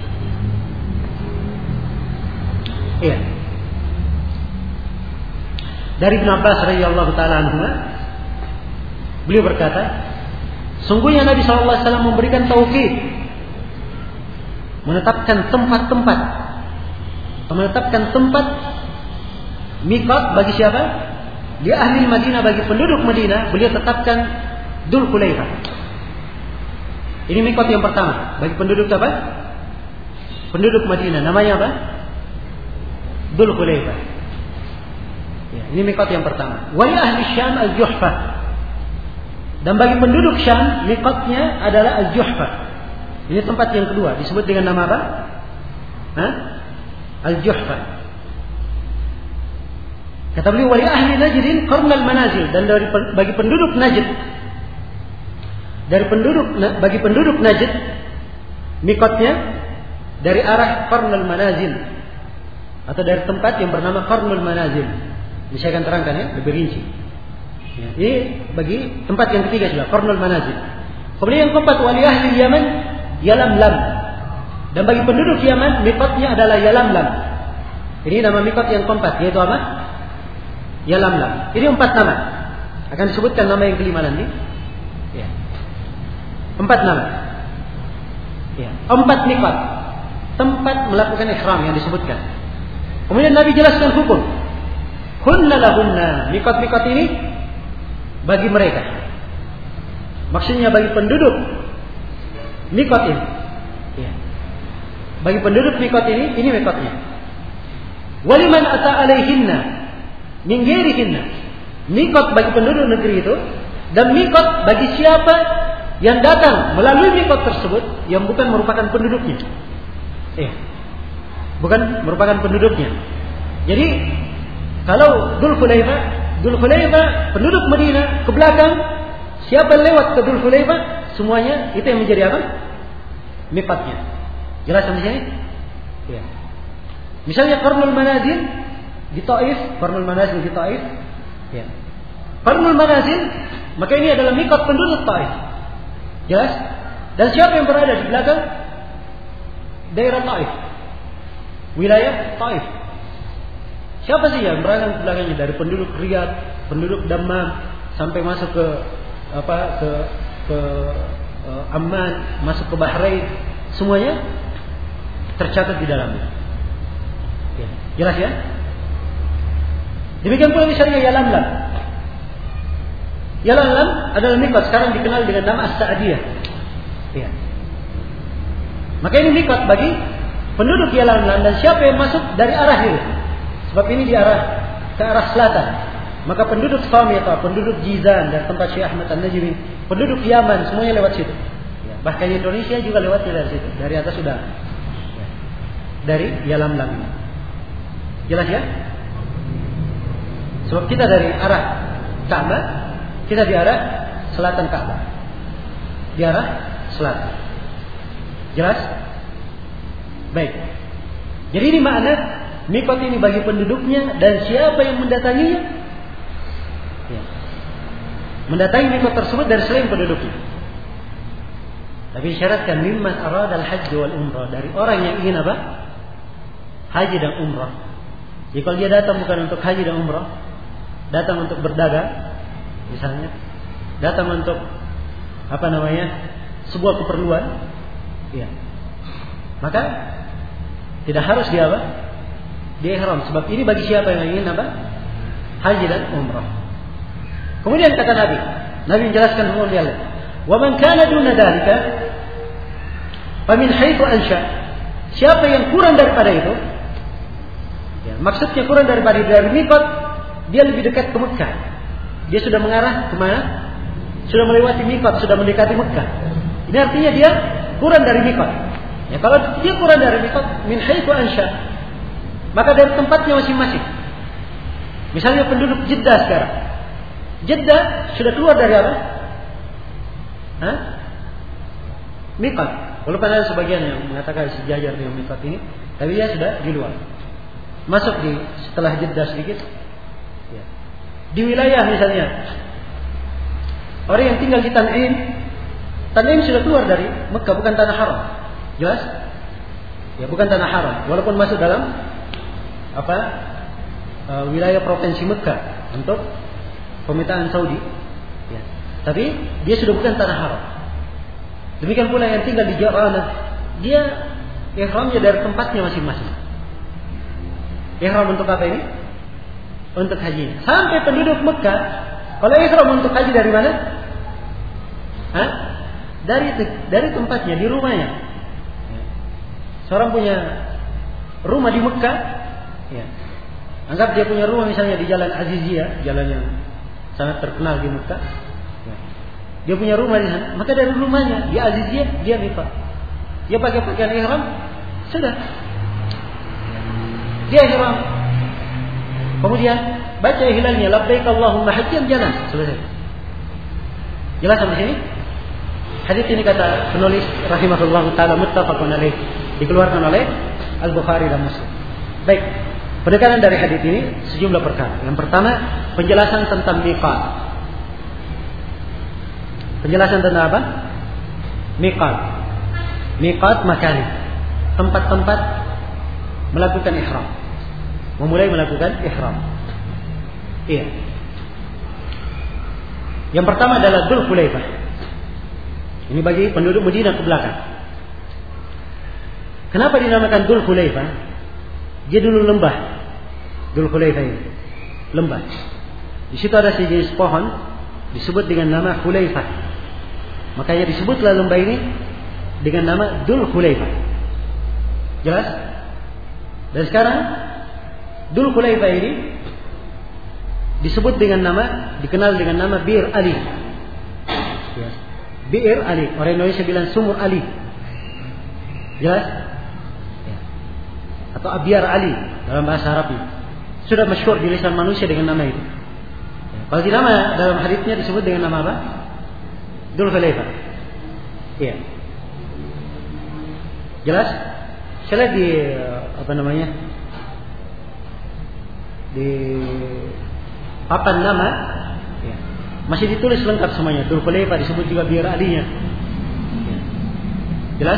Iya. Dari Ibnu Abbas radhiyallahu taala anhu, beliau berkata, sungguhnya Nabi SAW memberikan taukid, menetapkan tempat-tempat, menetapkan tempat miqat bagi siapa? Di ahli Madinah, bagi penduduk Madinah, beliau tetapkan Dzul Hulaifah. Ini miqat yang pertama bagi penduduk apa? Penduduk Madinah. Namanya apa? Dzul Hulaifah. Ya, ini miqat yang pertama. Wa li ahli Syam al-Juhfa. Dan bagi penduduk Syam, miqatnya adalah al-Juhfa. Ini tempat yang kedua disebut dengan nama apa? Al-Juhfa. Kata beliau, wali ahli Najdin qarnal manazil, dan bagi penduduk Najd, bagi penduduk Najd, mikotnya dari arah qarnal manazil, atau dari tempat yang bernama qarnul manazil. Ini saya akan terangkan ya, lebih rinci. Ya, ini bagi tempat yang ketiga sudah, qarnul manazil. Kemudian yang keempat, wali ahli Yaman Yalamlam, dan bagi penduduk Yaman mikotnya adalah Yalamlam. Ini nama mikot yang keempat, yaitu apa? Yalamlam. Ini 4 nama. Akan disebutkan nama yang kelima nanti. Ya. 4 nama. Ya. 4 mikot, tempat melakukan ihram yang disebutkan. Kemudian Nabi jelaskan hukum. Hunna lahunna. Mikot-mikot ini bagi mereka. Maksudnya bagi penduduk mikot ini. Ya. Bagi penduduk mikot ini mikotnya. Waliman ata alaihinna min ghairihinna. Mikot bagi penduduk negeri itu, dan mikot bagi siapa yang datang melalui mikot tersebut yang bukan merupakan penduduknya. Bukan merupakan penduduknya. Jadi kalau Dzulhulaifah penduduk Madinah ke belakang, siapa lewat ke Dzulhulaifah, semuanya itu yang menjadi apa? Mikotnya. Jelas sampai sini? Ya. Misalnya Qarnul Manazil di Taif, Qarnul Manazil di Taif. Ya. Qarnul Manazil, maka ini adalah mikot penduduk Taif. Jelas? Dan siapa yang berada di belakang? Daerah Taif. Wilayah Taif. Siapa sih yang berada di belakangnya, dari penduduk Riyadh, penduduk Dammam sampai masuk ke Amman, masuk ke Bahrain, semuanya tercatat di dalamnya. Ya. Jelas ya? Demikian pula misalnya Yalamlam. Yalamlam adalah mikot, sekarang dikenal dengan nama As-Sa'diyah. Ya. Maka ini mikot bagi penduduk Yalamlam, dan siapa yang masuk dari arah itu? Sebab ini ke arah selatan. Maka penduduk Samita, penduduk Jizan dan tempat Syekh Ahmad An-Najmi, penduduk Yaman, semuanya lewat situ. Ya. Bahkan Indonesia juga lewatnya dari situ. Dari atas sudah. Ya. Dari Yalamlam. Jelas ya? Sebab kita dari arah Ka'bah, kita di arah selatan Ka'bah. Di arah selatan. Jelas? Baik. Jadi ini makna mikot ini bagi penduduknya dan siapa yang mendatanginya. Ya. Mendatangi mikot tersebut dari selain penduduknya. Tapi disyaratkan mimman arada al-hajj wal umrah, dari orang yang ingin apa? Haji dan umrah. Jadi kalau dia datang bukan untuk haji dan umrah, datang untuk berdagang, misalnya, datang untuk sebuah keperluan, ya, maka tidak harus dia apa? Dia ihram. Sebab ini bagi siapa yang ingin apa? Haji dan umrah. Kemudian kata Nabi menjelaskan hukum dia. Wa man kana duna dzalika fa min haitsu ansha. Siapa yang kurang daripada itu? Ya, maksudnya kurang dari mikot, dia lebih dekat ke Mekah. Dia sudah mengarah ke mana? Sudah melewati mikot, sudah mendekati Mekah. Ini artinya dia kurang dari mikot. Ya, kalau dia kurang dari mikot, min haitsu ansha, maka dari tempatnya masing-masing. Misalnya penduduk Jeddah sekarang. Jeddah sudah keluar dari apa? Mikot. Walaupun ada sebagian yang mengatakan sejajar dengan mikot ini, tapi dia sudah di luar. Masuk setelah Jeddah sedikit. Ya. Di wilayah misalnya orang yang tinggal di Tan'im sudah keluar dari Mekah, bukan tanah haram. Jelas? Ya, bukan tanah haram. Walaupun masuk dalam wilayah provinsi Mekah untuk pemerintahan Saudi. Ya. Tapi dia sudah bukan tanah haram. Demikian pula yang tinggal di Jaranah, dia ihramnya dari tempatnya masing-masing. Ihram untuk apa ini? Untuk haji. Sampai penduduk Mekah, kalau ihram untuk haji dari mana? Dari tempatnya, di rumahnya. Seorang punya rumah di Mekah, ya. Anggap dia punya rumah misalnya di Jalan Aziziyah, jalan yang sangat terkenal di Mekah. Ya. Dia punya rumah di sana, maka dari rumahnya di Aziziyah dia mikot. dia pakai pakaian ihram, sudah. Dia ihram. Kemudian baca hilalnya, labbaik Allahumma hajjan, jalan, selesai. Jelas sampai sini? Hadis ini kata penulis rahimahullah taala muttafaqun alaih, dikeluarkan oleh Al-Bukhari dan Muslim. Baik, penekanan dari hadis ini sejumlah perkara. Yang pertama, penjelasan tentang miqat. Penjelasan tentang apa? Miqat. Miqat makani, tempat-tempat melakukan ihram. Memulai melakukan ihram. Iya. Yang pertama adalah Dzul Hulaifah. Ini bagi penduduk Madinah ke belakang. Kenapa dinamakan Dzul Hulaifah? Dia dulu lembah. Dzul Hulaifah ini lembah. Di situ ada sejenis pohon disebut dengan nama Hulaifah. Makanya disebutlah lembah ini dengan nama Dzul Hulaifah. Jelas? Dan sekarang Dzul Hulaifah ini disebut dengan nama, dikenal dengan nama Bir Ali. Ya. Bir Ali. Orang Indonesia bilang Sumur Ali. Jelas? Ya. Atau Abyar Ali dalam bahasa Arab. Sudah masyhur di lisan manusia dengan nama itu. Ya. Kalau di nama dalam haditsnya disebut dengan nama apa? Dzul Hulaifah. Iya. Jelas? Saya lihat di apa namanya? Di papan nama ya, masih ditulis lengkap semuanya. Dzul Hulaifah, disebut juga Bir Ali-nya. Ya. Jelas?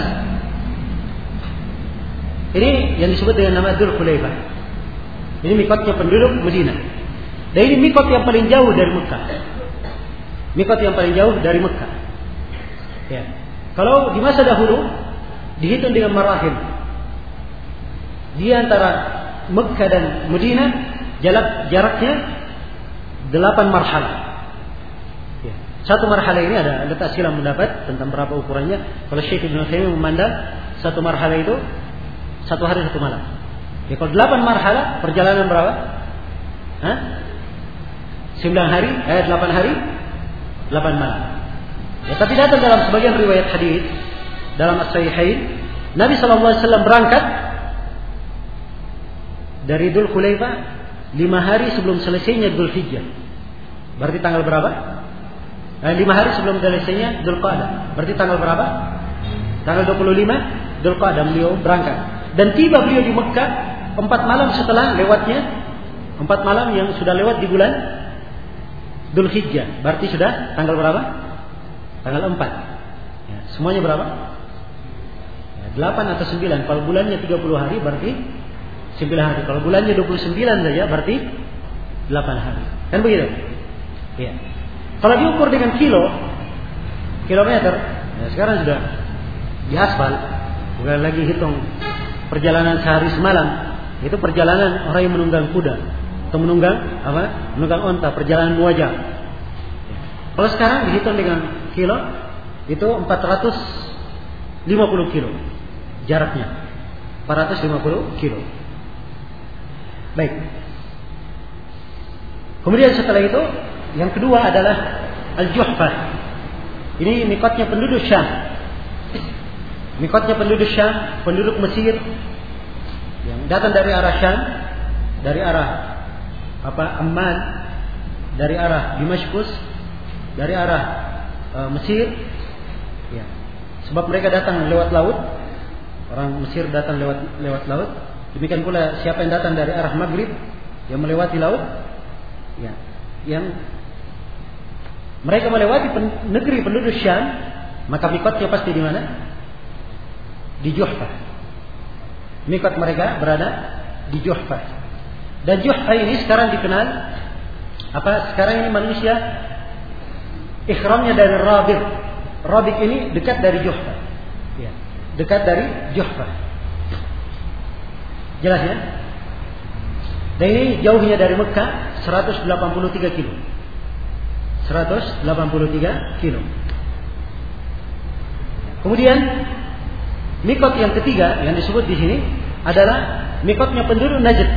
Ini yang disebut dengan nama Dzul Hulaifah. Ini mikotnya penduduk Madinah. Dan ini mikot yang paling jauh dari Mekah. Mikot yang paling jauh dari Mekah. Ya. Kalau di masa dahulu dihitung dengan marahil. Di antara Mekah dan Madinah jaraknya 8 marhalah. Ya. Satu marhalah ini ada letak silam mendapat tentang berapa ukurannya. Kalau Syekh Ibnu Utsaimin memandang satu marhalah itu 1 hari 1 malam. Ya, kalau 8 marhalah perjalanan berapa? 9 hari, 8 hari, 8 malam. Ya, tapi datang dalam sebagian riwayat hadis dalam As-Sahihain, Nabi SAW berangkat dari Dzul Hulaifah 5 hari sebelum selesainya Dzulhijjah. Berarti tanggal berapa? 5 hari sebelum selesainya Dzulqa'dah. Berarti tanggal berapa? Tanggal 25 Dzulqa'dah beliau berangkat. Dan tiba beliau di Mekah 4 malam setelah lewatnya 4 malam yang sudah lewat di bulan Dzulhijjah. Berarti sudah tanggal berapa? Tanggal 4. Ya, semuanya berapa? Ya, 8 atau 9. Kalau bulannya 30 hari berarti 9 hari. Kalau bulannya 29 saja berarti 8 hari. Kan begitu? Ya. Kalau diukur dengan kilometer, ya sekarang sudah diaspal, bukan lagi hitung perjalanan sehari semalam. Itu perjalanan orang yang menunggang kuda atau menunggang apa? Menunggang onta, perjalanan muwajah. Ya. Kalau sekarang dihitung dengan kilo, itu 450 kilo jaraknya. 450 kilo. Baik. Kemudian setelah itu yang kedua adalah Al-Juhfah. Ini mikotnya penduduk Syam. Mikotnya penduduk Syam, penduduk Mesir yang datang dari arah Syam, dari arah Amman, dari arah Damaskus, dari arah Mesir. Ya. Sebab mereka datang lewat laut. Orang Mesir datang lewat laut. Demikian pula siapa yang datang dari arah Maghrib yang melewati laut, ya, yang mereka melewati negeri penduduk Syam, maka mikotnya pasti di mana? Di Juhfah. Mikot mereka berada di Juhfah. Dan Juhfah ini sekarang dikenal apa? Sekarang ini manusia ihramnya dari Rabigh. Rabigh ini dekat dari Juhfah. Ya, dekat dari Juhfah. Jelas ya? Dan ini jauhnya dari Mekah 183 kilo. 183 kilo. Kemudian mikot yang ketiga yang disebut di sini adalah mikotnya penduduk Najd.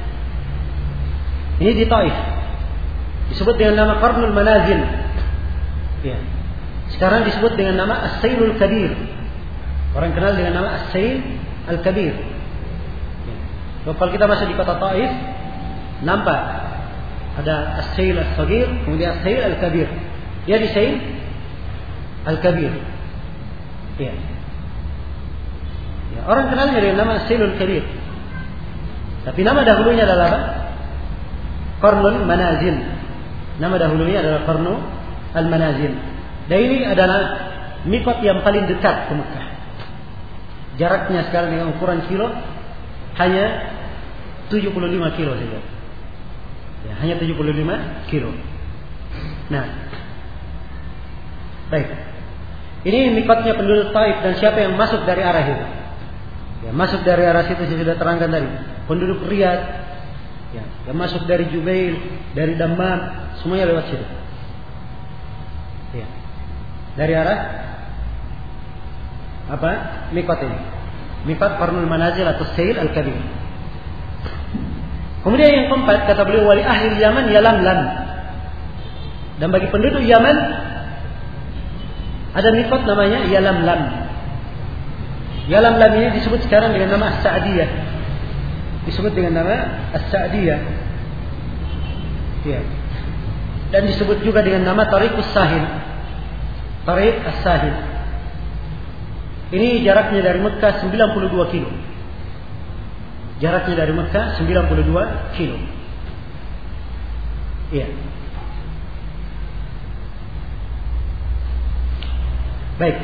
Ini di Taif. Disebut dengan nama Qarnul Manazil. Ya. Sekarang disebut dengan nama As-Sailul Kabir. Orang kenal dengan nama As-Sail Al-Kabir. Kalau kita masuk di kota Taif, nampak ada As-Sail Al-Saghir, kemudian As-Sail Al-Kabir. Dia di Sail Al-Kabir. Ya. Ya, orang kenalnya dengan nama As-Sail Al-Kabir. Tapi nama dahulunya adalah apa? Qarnul Manazil. Nama dahulunya adalah Qarnu Al-Manazil. Dan ini adalah mikot yang paling dekat ke Mekah. Jaraknya sekarang dengan ukuran kilo hanya 75 kilo saja. Ya, hanya 75 kilo. Nah, baik. Ini mikotnya penduduk Taif dan siapa yang masuk dari arah itu? Ya, masuk dari arah situ sudah terangkan tadi. Penduduk Riyadh, ya, yang masuk dari Jubail, dari Dammam, semuanya lewat situ. Ya. Dari arah apa? Mikot ini. Mikot Qarnul Manazil atau Sail Al-Kabir. Kemudian yang keempat, kata beliau, wali ahli Yaman Yalamlam. Dan bagi penduduk Yaman ada mikot namanya Yalamlam. Yalamlam ini disebut sekarang dengan nama As-Sa'diyah. Disebut dengan nama As-Sa'diyah. Ya. Dan disebut juga dengan nama Tariqus Sahil. Tariq As-Sahil. Ini jaraknya dari Mekah 92 kilo. Jaraknya dari Mekah 92 kilo. Iya. Baik.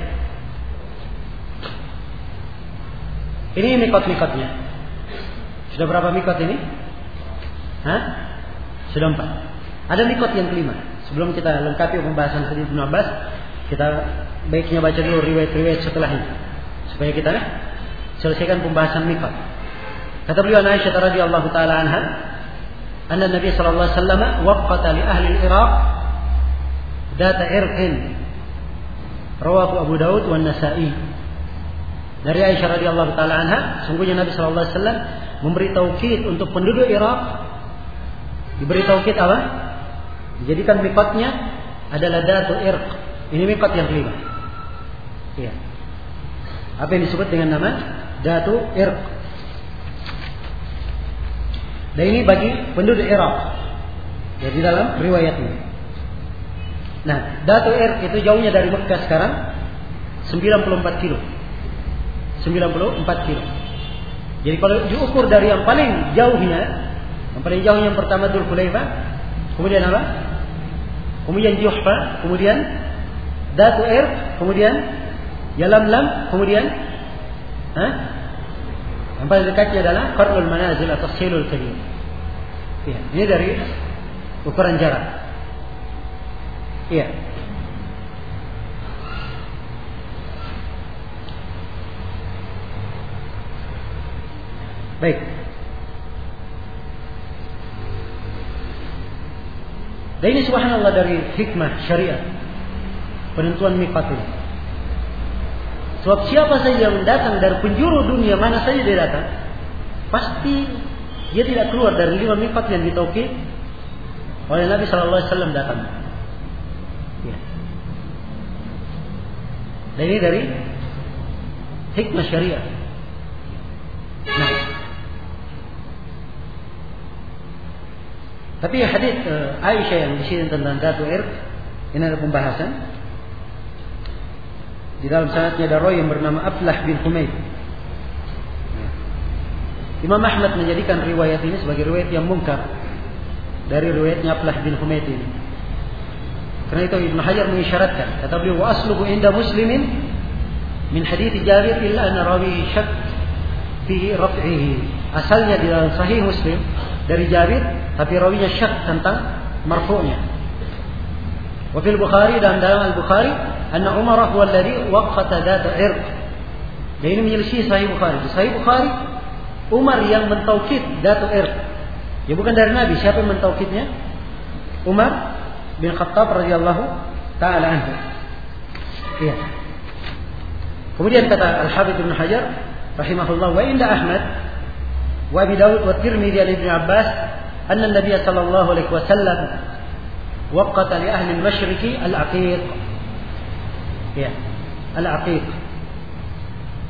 Ini mikot-mikotnya. Sudah berapa mikot ini? Hah? Sudah 4. Ada mikot yang kelima. Sebelum kita lengkapi pembahasan hadits Ibnu Abbas, kita baiknya baca dulu riwayat-riwayat setelahnya supaya kita selesaikan pembahasan mikot. Kata beliau Aisyah radhiyallahu taala anha, anna Nabi sallallahu alaihi wasallam waqqata li ahli al-Iraq data irqin. Rawahu Abu Daud wan Nasa'i. Dari Aisyah radhiyallahu taala anha, sungguhnya Nabi sallallahu alaihi wasallam memberi taukid untuk penduduk Irak. Diberi taukid apa? Dijadikan mikotnya adalah datu irq. Ini mikot yang kelima. Iya. Apa yang disebut dengan nama datu irq? Dan ini bagi penduduk Irak. Ya, di dalam riwayatnya. Nah, datu irq itu jauhnya dari Mekah sekarang 94 kilo. 94 kilo. Jadi kalau diukur dari yang paling jauhnya, yang pertama Dzul Hulaifah, kemudian apa? Kemudian Juhfa, kemudian Datu Irq, kemudian Yalamlam, kemudian yang paling dekatnya adalah Qarnul Manazil atau Sailul Kabir. Ya, ini dari ukuran jarak. Iya. Baik. Dan ini subhanallah dari hikmah syariat penentuan miqat ini. Sebab siapa saja yang datang dari penjuru dunia mana saja dia datang, pasti dia tidak keluar dari 5 miqat yang ditaukid oleh Nabi sallallahu alaihi wasallam datang. Ya. Dan ini dari hikmah syariat. Nah, tapi hadis Aisyah yang di sini tentang Datu Irq ini ada pembahasan. Di dalam sanadnya ada rawi yang bernama Aflah bin Humaid. Imam Ahmad menjadikan riwayat ini sebagai riwayat yang munkar dari riwayatnya Aflah bin Humaid ini. Karena itu Ibnu Hajar mengisyaratkan, kata beliau, wa asluhu inda Muslimin min hadits Jabir illa anna rawi syak fi raf'ihi. Asalnya di dalam Sahih Muslim dari Jabir, tapi rawinya syak tentang marfu'nya. Wa fil Bukhari, dan dalam Al-Bukhari, anna Umar huwa alladhi waqqata data irq. Dan ini menyelisih Sahih Bukhari. Di Sahih Bukhari, Umar yang mentaukid datu irq. Ya bukan dari Nabi. Siapa yang mentaukidnya? Umar bin Khattab radhiyallahu taala anhu. Iya. Kemudian kata Al-Hafidz Ibnu Hajar rahimahullah, wa inda Ahmad wa Abi Dawud wa Tirmidzi an Ibnu Abbas anna an-nabiy sallallahu alaihi wasallam waqata li ahli al-masyriqi al-aqiq. Ya, al-aqiq.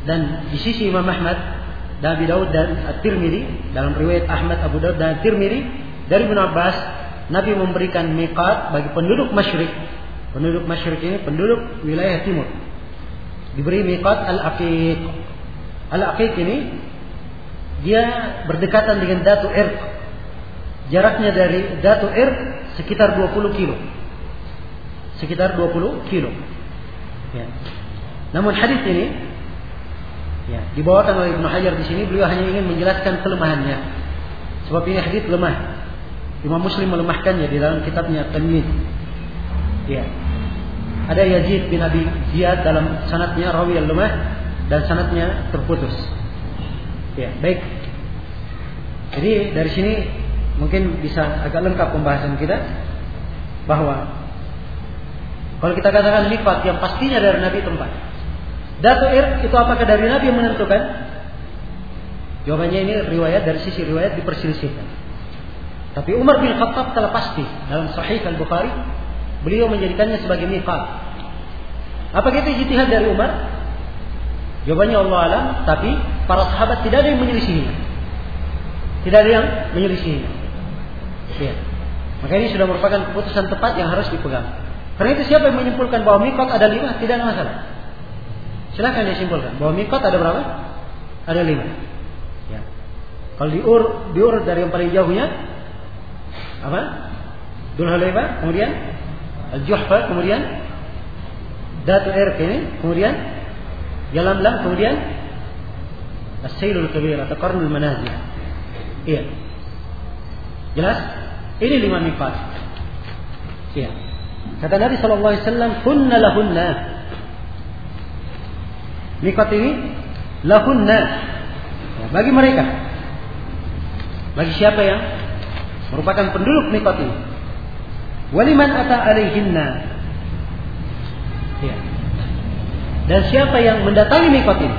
Dan di sisi Imam Ahmad dan Abi Daud dan At-Tirmidzi, dalam riwayat Ahmad, Abu Daud dan At-Tirmidzi dari Ibnu Abbas, Nabi memberikan miqat bagi penduduk masyrik. Penduduk masyrik ini penduduk wilayah timur. Diberi miqat al-aqiq. Al-aqiq ini dia berdekatan dengan Datu Irq. Jaraknya dari Datu Irq sekitar 20 kilo. Sekitar 20 kilo. Ya. Namun hadis ini dibawakan oleh Ibnu Hajar di sini, beliau hanya ingin menjelaskan kelemahannya. Sebab ini hadis lemah. Imam Muslim melemahkannya di dalam kitabnya At-Tamyiz. Ya. Ada Yazid bin Abi Ziyad dalam sanadnya, rawi yang lemah dan sanadnya terputus. Ya, baik. Jadi dari sini mungkin bisa agak lengkap pembahasan kita bahwa kalau kita katakan miqat yang pastinya dari Nabi tempat. Datu Irq itu apakah dari Nabi yang menentukan? Jawabannya ini riwayat, dari sisi riwayat diperselisihkan. Tapi Umar bin Khattab telah pasti dalam Sahih Al-Bukhari, beliau menjadikannya sebagai miqat. Apakah itu ijtihad dari Umar? Jawabannya Allah alam, tapi para sahabat tidak ada yang menyelisihinya. Tidak ada yang menyelisihinya. Ya. Maka ini sudah merupakan keputusan tepat yang harus dipegang. Karena itu siapa yang menyimpulkan bahwa miqat ada 5, tidak ada masalah. Silakan disimpulkan bahwa miqat ada berapa? Ada 5. Ya. Kalau diurut dari yang paling jauhnya apa? Dzulhulaifah, kemudian Al-Juhfa, kemudian Datu Irq ini, kemudian Yalamlam, kemudian As-Sailul Kabir atau Qarnul Manazil. Iya. Jelas? Ini 5 miqat. Iya. Kata Nabi sallallahu alaihi wasallam, "Kunna lahunna." Miqat ini lahunna, bagi mereka. Bagi siapa yang merupakan penduduk miqat ini. Waliman ata alaihinna. Ya. Dan siapa yang mendatangi miqat ini.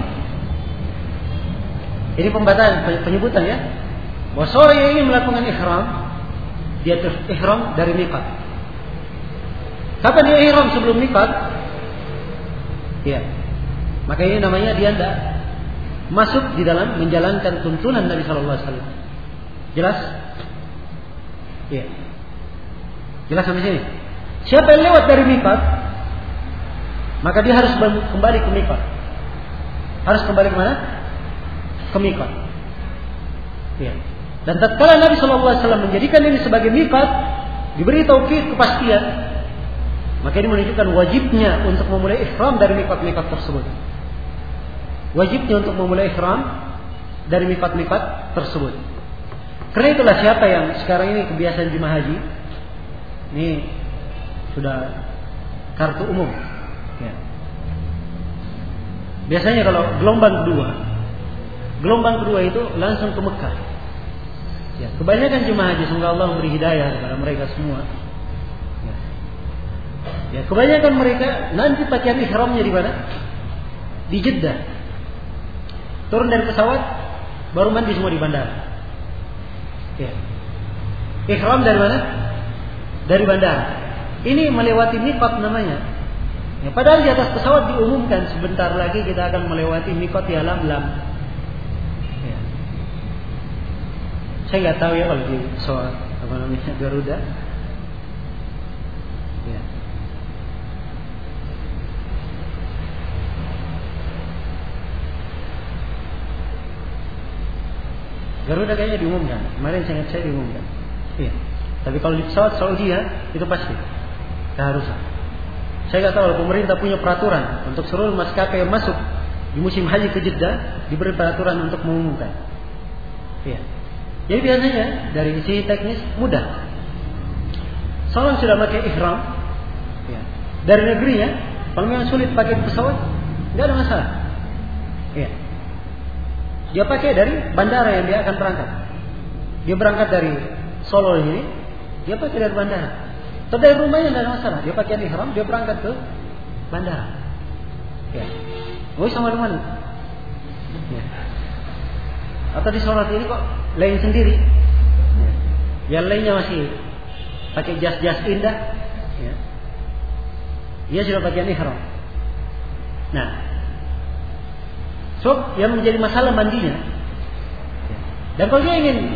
Ini pembatasan, penyebutan ya. Bahwa seorang yang ingin melakukan ihram, dia ihram dari miqat. Kapan dia ihram sebelum miqat? Ya. Maka ini namanya dia tidak masuk di dalam menjalankan tuntunan Nabi sallallahu alaihi wasallam. Jelas? Iya. Jelas sampai sini. Siapa yang lewat dari miqat, maka dia harus kembali ke miqat. Harus kembali ke mana? Ke miqat. Iya. Dan tatkala Nabi sallallahu alaihi wasallam menjadikan ini sebagai miqat, diberi taukid kepastian, maka ini menunjukkan wajibnya untuk memulai ihram dari miqat-miqat tersebut. Wajibnya untuk memulai ihram dari miqat-miqat tersebut. Karena itulah siapa yang sekarang ini kebiasaan jemaah haji, ini sudah kartu umum. Ya. Biasanya kalau gelombang kedua itu langsung ke Mekah. Ya, kebanyakan jemaah haji, semoga Allah memberi hidayah kepada mereka semua. Ya, kebanyakan mereka nanti pakaian ihramnya di mana? Di Jeddah. Turun dari pesawat, baru mandi semua di bandara. Ya. Ihram dari mana? Dari bandara. Ini melewati miqat namanya. Ya, padahal di atas pesawat diumumkan sebentar lagi kita akan melewati miqat Yalamlam. Ya. Saya nggak tahu ya kalau di pesawat Garuda. Ya. Garuda kayaknya diumumkan. Kemarin saya diumumkan. Iya. Tapi kalau di pesawat Saudi ya, itu pasti keharusan. Saya nggak tahu kalau pemerintah punya peraturan untuk seluruh maskapai yang masuk di musim haji ke Jeddah diberi peraturan untuk mengumumkan. Iya. Jadi biasanya dari sisi teknis mudah. Seorang sudah pakai ihram, ya. Dari negerinya, kalau memang sulit pakai pesawat, nggak ada masalah. Iya. Dia pakai dari bandara yang dia akan berangkat. Dia berangkat dari Solo ini, dia pakai dari bandara. Atau dari rumahnya tidak ada masalah. Dia pakai ihram, dia berangkat ke bandara. Ya. Oh, sama mana? Ya. Atau di Solo ini kok lain sendiri. Ya. Yang lainnya masih pakai jas-jas indah. Ya. Dia sudah pakai ihram. Nah, So, yang menjadi masalah mandinya. Dan kalau dia ingin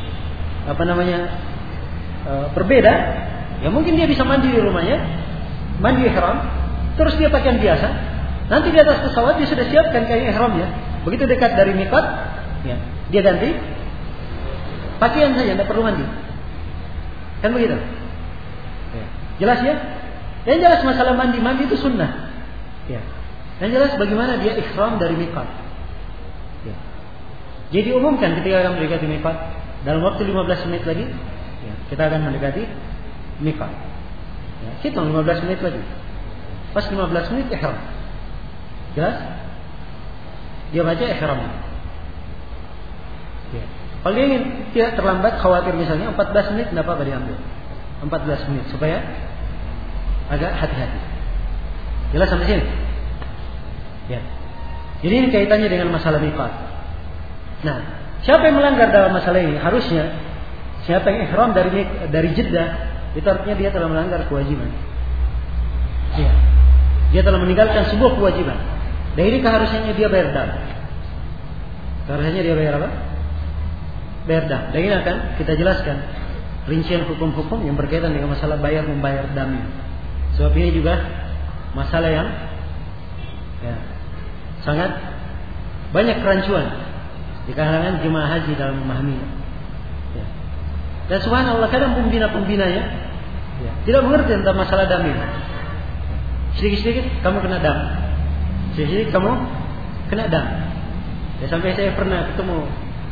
berbeda, ya mungkin dia bisa mandi di rumahnya, mandi ihram, terus dia pakaian biasa. Nanti di atas pesawat dia sudah siapkan kain ihramnya. Begitu dekat dari miqat, ya, dia ganti pakaian saja, tidak perlu mandi. Kan begitu? Ya. Jelas ya? Yang jelas masalah mandi itu sunnah. Ya. Yang jelas bagaimana dia ihram dari miqat. Ya. Jadi umumkan ketika akan mendekati miqat, dalam waktu 15 menit lagi, ya, kita akan mendekati miqat. Ya, hitung 15 menit lagi. Pas 15 menit ihram. Jelas? Dia baca ihram. Ya. Kalau dia ingin tidak terlambat, khawatir misalnya 14 menit, tidak apa-apa diambil. 14 menit supaya agak hati-hati. Jelas sampai sini? Ya. Jadi ini kaitannya dengan masalah miqat. Nah, siapa yang melanggar dalam masalah ini? Harusnya siapa yang ihram dari Jeddah, itu artinya dia telah melanggar kewajiban. Ya. Dia telah meninggalkan sebuah kewajiban. Dan ini keharusannya dia bayar dam. Keharusannya dia bayar apa? Bayar dam. Dan ini akan kita jelaskan rincian hukum-hukum yang berkaitan dengan masalah membayar dam ini. Sebab ini juga masalah yang sangat banyak kerancuan di kalangan jemaah haji dalam memahaminya. Ya. Dan subhanallah kadang pembina-pembinanya tidak mengerti tentang masalah dam ini. Sedikit-sedikit kamu kena dam, sedikit-sedikit kamu kena dam. Ya, sampai saya pernah ketemu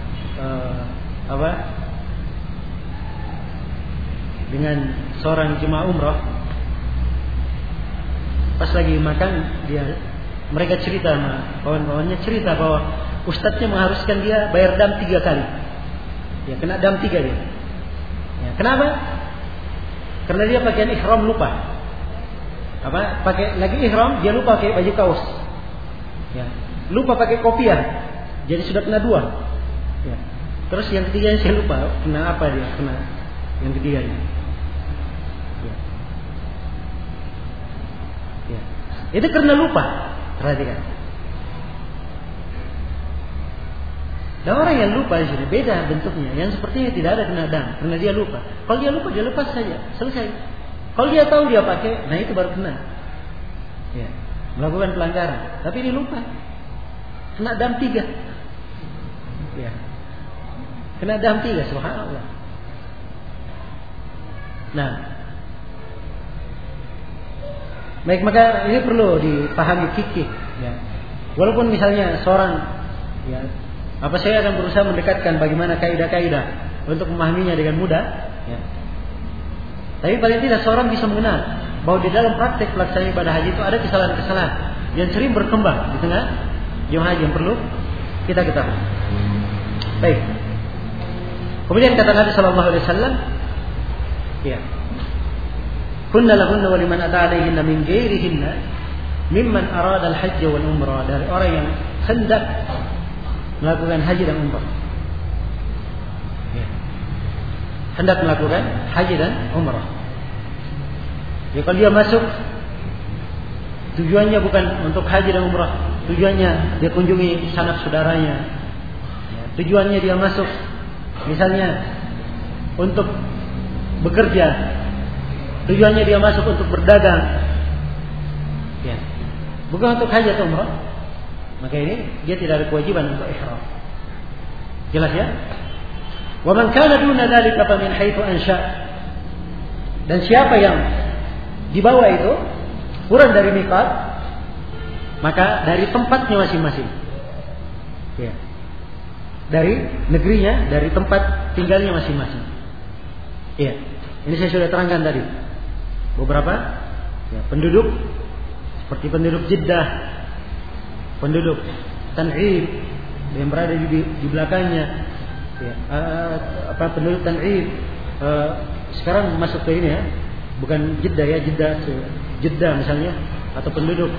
dengan seorang jemaah umrah. Pas lagi makan, mereka cerita sama kawan-kawannya, cerita bahwa ustadznya mengharuskan dia bayar dam 3 kali. Ya, kena dam 3 dia. Ya, kenapa? Karena dia pakaian ihram lupa. Pakai lagi ihram, dia lupa pakai baju kaos. Ya, lupa pakai kopiah. Jadi sudah kena 2. Ya. Terus yang ketiganya saya lupa, kena apa dia? Kena yang ketiganya. Ya. Ya. Itu karena lupa. Perhatikan. Dan orang yang lupa di sini beda bentuknya. Yang sepertinya tidak ada kena dam, karena dia lupa. Kalau dia lupa, dia lepas saja, selesai. Kalau dia tahu dia pakai, nah itu baru kena. Ya, melakukan pelanggaran. Tapi dia lupa, kena dam 3. Ya, kena dam 3, subhanallah. Nah, baik, maka ini perlu dipahami fikih. Ya. Walaupun misalnya seorang, saya akan berusaha mendekatkan bagaimana kaidah-kaidah untuk memahaminya dengan mudah. Ya. Tapi paling tidak seorang bisa mengenal bahwa di dalam praktek pelaksanaan ibadah haji itu ada kesalahan-kesalahan yang sering berkembang di tengah jemaah haji yang perlu kita ketahui. Baik. Kemudian kata Nabi sallallahu alaihi wasallam, ya. Kunna lahunna wa liman ata alaihinna min ghairihinna mimman arada al-hajj wal umrah, dari orang yang hendak melakukan haji dan umrah. Ya. Hendak melakukan haji dan umrah. Ya, kalau dia masuk tujuannya bukan untuk haji dan umrah, tujuannya dia kunjungi sanak saudaranya. Ya, tujuannya dia masuk misalnya untuk bekerja, tujuannya dia masuk untuk berdagang. Ya. Bukan untuk haji atau umrah, maka ini dia tidak ada kewajiban untuk ihram. Jelas ya? Wa man kana duna dzalika fa min haitsu ansha. Dan siapa yang di bawah itu kurang dari miqat, maka dari tempatnya masing-masing. Ya. Dari negerinya, dari tempat tinggalnya masing-masing. Iya. Ini saya sudah terangkan tadi. Beberapa penduduk seperti penduduk Jeddah, penduduk Tan'im yang berada di belakangnya, penduduk Tan'im sekarang masuk ke ini, bukan Jeddah ya, Jeddah misalnya, atau penduduk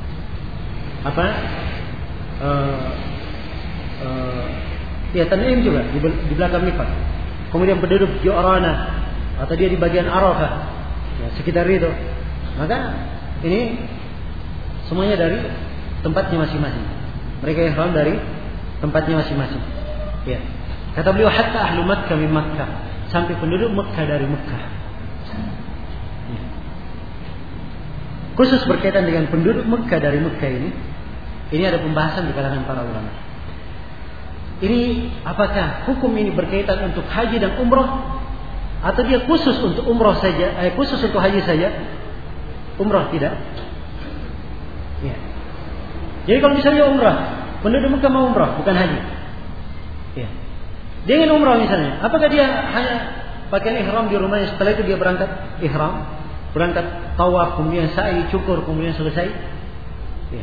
Tan'im juga di belakang Miqat. Kemudian penduduk Ju'rana atau dia di bagian Arafah, sekitar itu, maka ini semuanya dari tempatnya masing-masing. Mereka ihram dari tempatnya masing-masing. Ya. Kata beliau, hatta ahlu Makkah min Makkah, sampai penduduk Makkah dari Makkah. Ya. Khusus berkaitan dengan penduduk Makkah dari Makkah ini ada pembahasan di kalangan para ulama. Ini apakah hukum ini berkaitan untuk haji dan umrah, atau dia khusus untuk umrah saja, khusus untuk haji saja, umrah tidak? Ya. Jadi kalau misalnya umrah, penduduk Mekah mau umrah, bukan haji. Ya. Dia ingin umrah misalnya, apakah dia hanya pakai ihram di rumahnya, setelah itu dia berangkat ihram, berangkat tawaf, kemudian sa'i, cukur, kemudian selesai? Ya.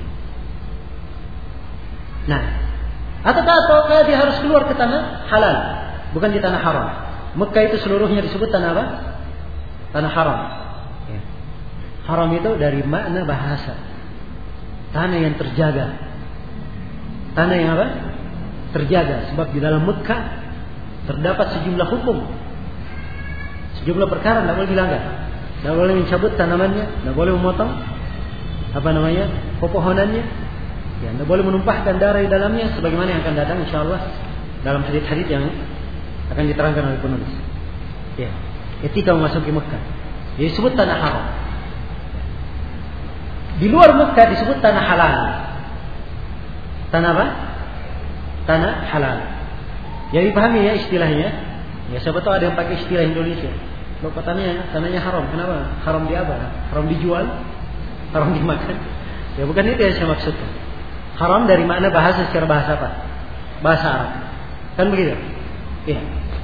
Nah, ataukah dia harus keluar ke tanah halal, bukan di tanah haram? Mekah itu seluruhnya disebut tanah apa? Tanah haram. Ya. Haram itu dari makna bahasa, tanah yang terjaga. Tanah yang apa? Terjaga. Sebab di dalam Mekah terdapat sejumlah hukum, sejumlah perkara tidak boleh dilanggar. Tidak boleh mencabut tanamannya, tidak boleh memotong pepohonannya. Ya, tidak boleh menumpahkan darah di dalamnya, sebagaimana yang akan datang insyaallah dalam hadis-hadis yang akan diterangkan oleh penulis. Ya, ketika memasuki Mekah, dia disebut tanah haram. Di luar Mekah disebut tanah halal. Tanah apa? Tanah halal. Jadi pahami ya istilahnya. Ya, siapa tahu ada yang pakai istilah Indonesia. Loh, tanahnya haram. Kenapa? Haram di apa? Haram dijual? Haram dimakan? Ya, bukan itu yang saya maksudkan. Haram dari makna bahasa, secara bahasa apa? Bahasa Arab. Kan begitu? Ya.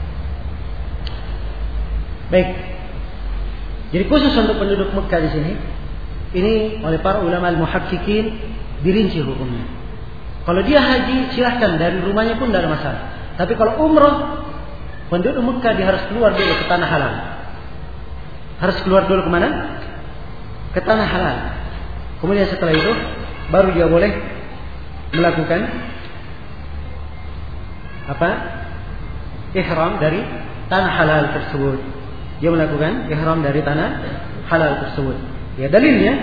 Baik. Jadi khusus untuk penduduk Mekah di sini, ini oleh para ulama al-muhaqqiqin dirinci hukumnya. Kalau dia haji, silahkan dari rumahnya pun tidak ada masalah. Tapi kalau umrah, penduduk Mekah dia harus keluar dulu ke tanah halal. Harus keluar dulu kemana? Ke tanah halal. Kemudian setelah itu baru dia boleh melakukan ihram dari tanah halal tersebut. Dia melakukan ihram dari tanah halal tersebut. Ya, dalilnya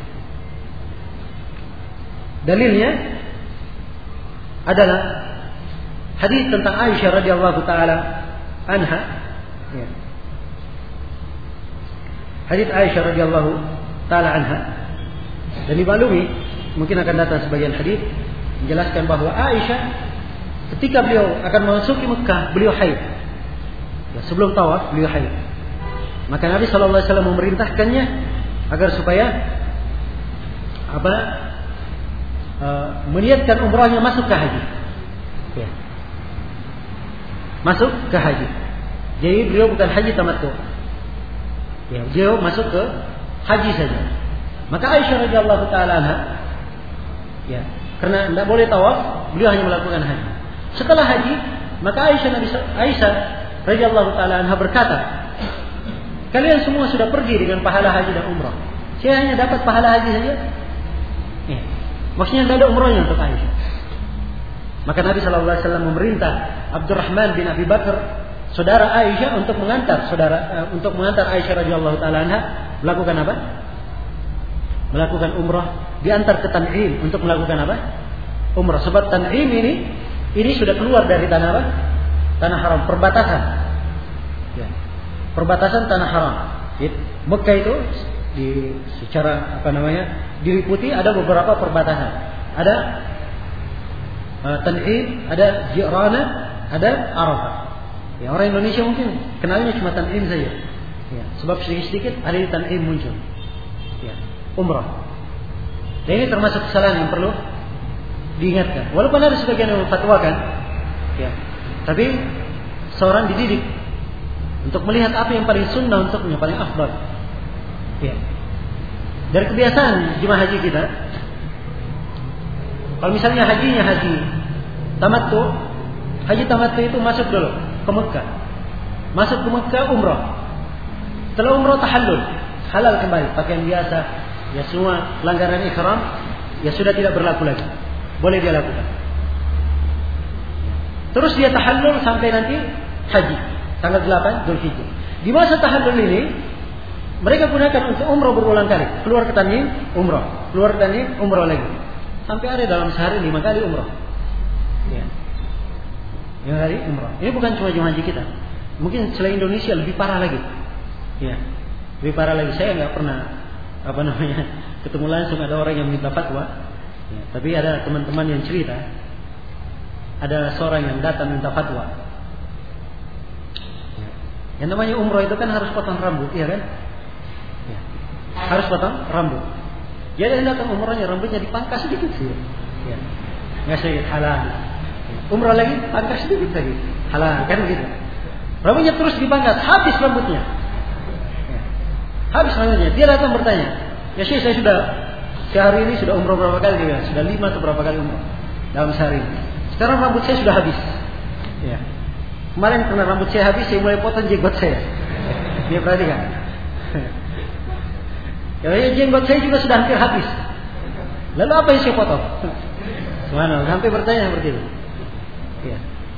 adalah hadis tentang Aisyah radhiyallahu taala anha. Ya. Hadis Aisyah radhiyallahu taala anha. Dan dimaklumi, mungkin akan datang sebagian hadis menjelaskan bahwa Aisyah ketika beliau akan memasuki Mekah, beliau haid. Ya, sebelum tawaf beliau haid. Maka Nabi sallallahu alaihi wasallam memerintahkannya agar supaya meniatkan umrahnya masuk ke haji. Ya. Masuk ke haji. Jadi beliau bukan haji tamattu. Ya, beliau masuk ke haji saja. Maka Aisyah radhiyallahu taala anha, ya, karena tidak boleh tawaf, beliau hanya melakukan haji. Setelah haji, maka Aisyah radhiyallahu taala anha berkata, kalian semua sudah pergi dengan pahala haji dan umrah. Saya hanya dapat pahala haji saja. Ya. Maksudnya tidak ada umrahnya untuk Aisyah. Maka Nabi sallallahu alaihi wasallam memerintah Abdurrahman bin Abi Bakar, saudara Aisyah, untuk mengantar Aisyah radhiyallahu taala anha melakukan apa? Melakukan umrah, diantar ke Tan'im untuk melakukan apa? Umrah. Sebab Tan'im ini sudah keluar dari tanah apa? Tanah haram, perbatasan. Ya. Perbatasan tanah haram. Mekah itu secara diliputi ada beberapa perbatasan. Ada Tan'im, ada Ji'rana, ada Arafah. Ya, orang Indonesia mungkin kenalnya cuma Tan'im saja. Ya, sebab sedikit-sedikit ada di Tan'im muncul. Ya, umrah. Dan ini termasuk kesalahan yang perlu diingatkan. Walaupun ada sebagian yang memfatwakan, ya, tapi seorang dididik untuk melihat apa yang paling sunnah untuknya, paling afdal. Ya. Dari kebiasaan jemaah haji kita, kalau misalnya haji tamattu, haji tamattu itu masuk dulu ke Mekah. Masuk ke Mekah umrah. Setelah umrah tahallul, halal kembali, pakaian biasa, ya semua pelanggaran ihram ya sudah tidak berlaku lagi. Boleh dia lakukan. Terus dia tahallul sampai nanti haji tanggal 8 Dzulhijjah. Di masa tahallul ini mereka gunakan untuk umrah berulang kali. Keluar ke Tan'im, umrah. Keluar ke Tan'im, umrah lagi. sampai ada dalam sehari 5 kali umrah. Ya. 5 kali umrah. Ini bukan cuma jemaah haji kita. Mungkin selain Indonesia lebih parah lagi. Ya. Lebih parah lagi. Saya nggak pernah ketemu langsung ada orang yang minta fatwa. Ya. Tapi ada teman-teman yang cerita. Ada seorang yang datang minta fatwa. Ya. Yang namanya umrah itu kan harus potong rambut, iya kan? Ya. Harus potong rambut. Dia datang umrahnya rambutnya dipangkas sedikit sih. Ya. Nggak sedikit halal. Umrah lagi pangkas sedikit lagi. Halal kan begitu. Rambutnya terus dipangkas, habis rambutnya. Ya. Habis rambutnya. Dia datang bertanya, "Ya Syekh, saya sudah sehari ini sudah umrah berapa kali?" Dia sudah 5 atau berapa kali umrah dalam sehari ini. Sekarang rambut saya sudah habis. Ya. Kemarin karena rambut saya habis, saya mulai potong jenggot saya. Dia perhatikan. Ya, jenggot saya juga sudah hampir habis. Lalu apa yang saya potong? Mana? Sampai bertanya seperti itu. Ya.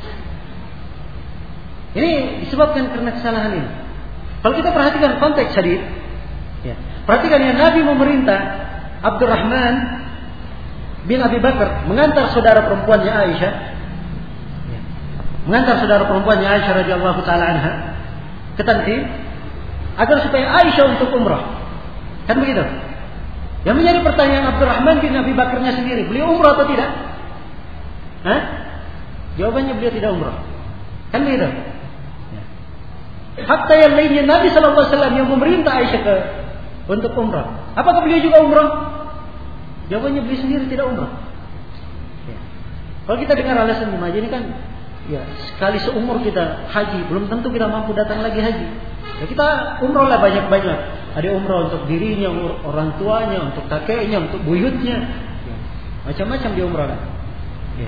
Ini disebabkan karena kesalahan ini. Kalau kita perhatikan konteks hadis, ya, perhatikan yang Nabi memerintah Abdurrahman bin Abi Bakar mengantar saudara perempuannya Aisyah, ya, mengantar saudara perempuannya Aisyah radhiyallahu taala anha ke Tan'im agar supaya Aisyah untuk umrah. Kan begitu? Yang menjadi pertanyaan Abdurrahman bin Abi Bakarnya sendiri, beliau umrah atau tidak? Hah? Jawabannya beliau tidak umrah. Kan begitu? Ya. Hatta yang lainnya Nabi sallallahu alaihi wasallam yang memerintah Aisyah untuk umrah. Apakah beliau juga umrah? Jawabannya beliau sendiri tidak umrah. Ya. Kalau kita dengar alasan jemaah ini kan, ya sekali seumur kita haji, belum tentu kita mampu datang lagi haji. Ya, kita umrah lah banyak-banyak. Ada umrah untuk dirinya, orang tuanya, untuk kakeknya, untuk buyutnya. Ya. Macam-macam dia umrah. Ya.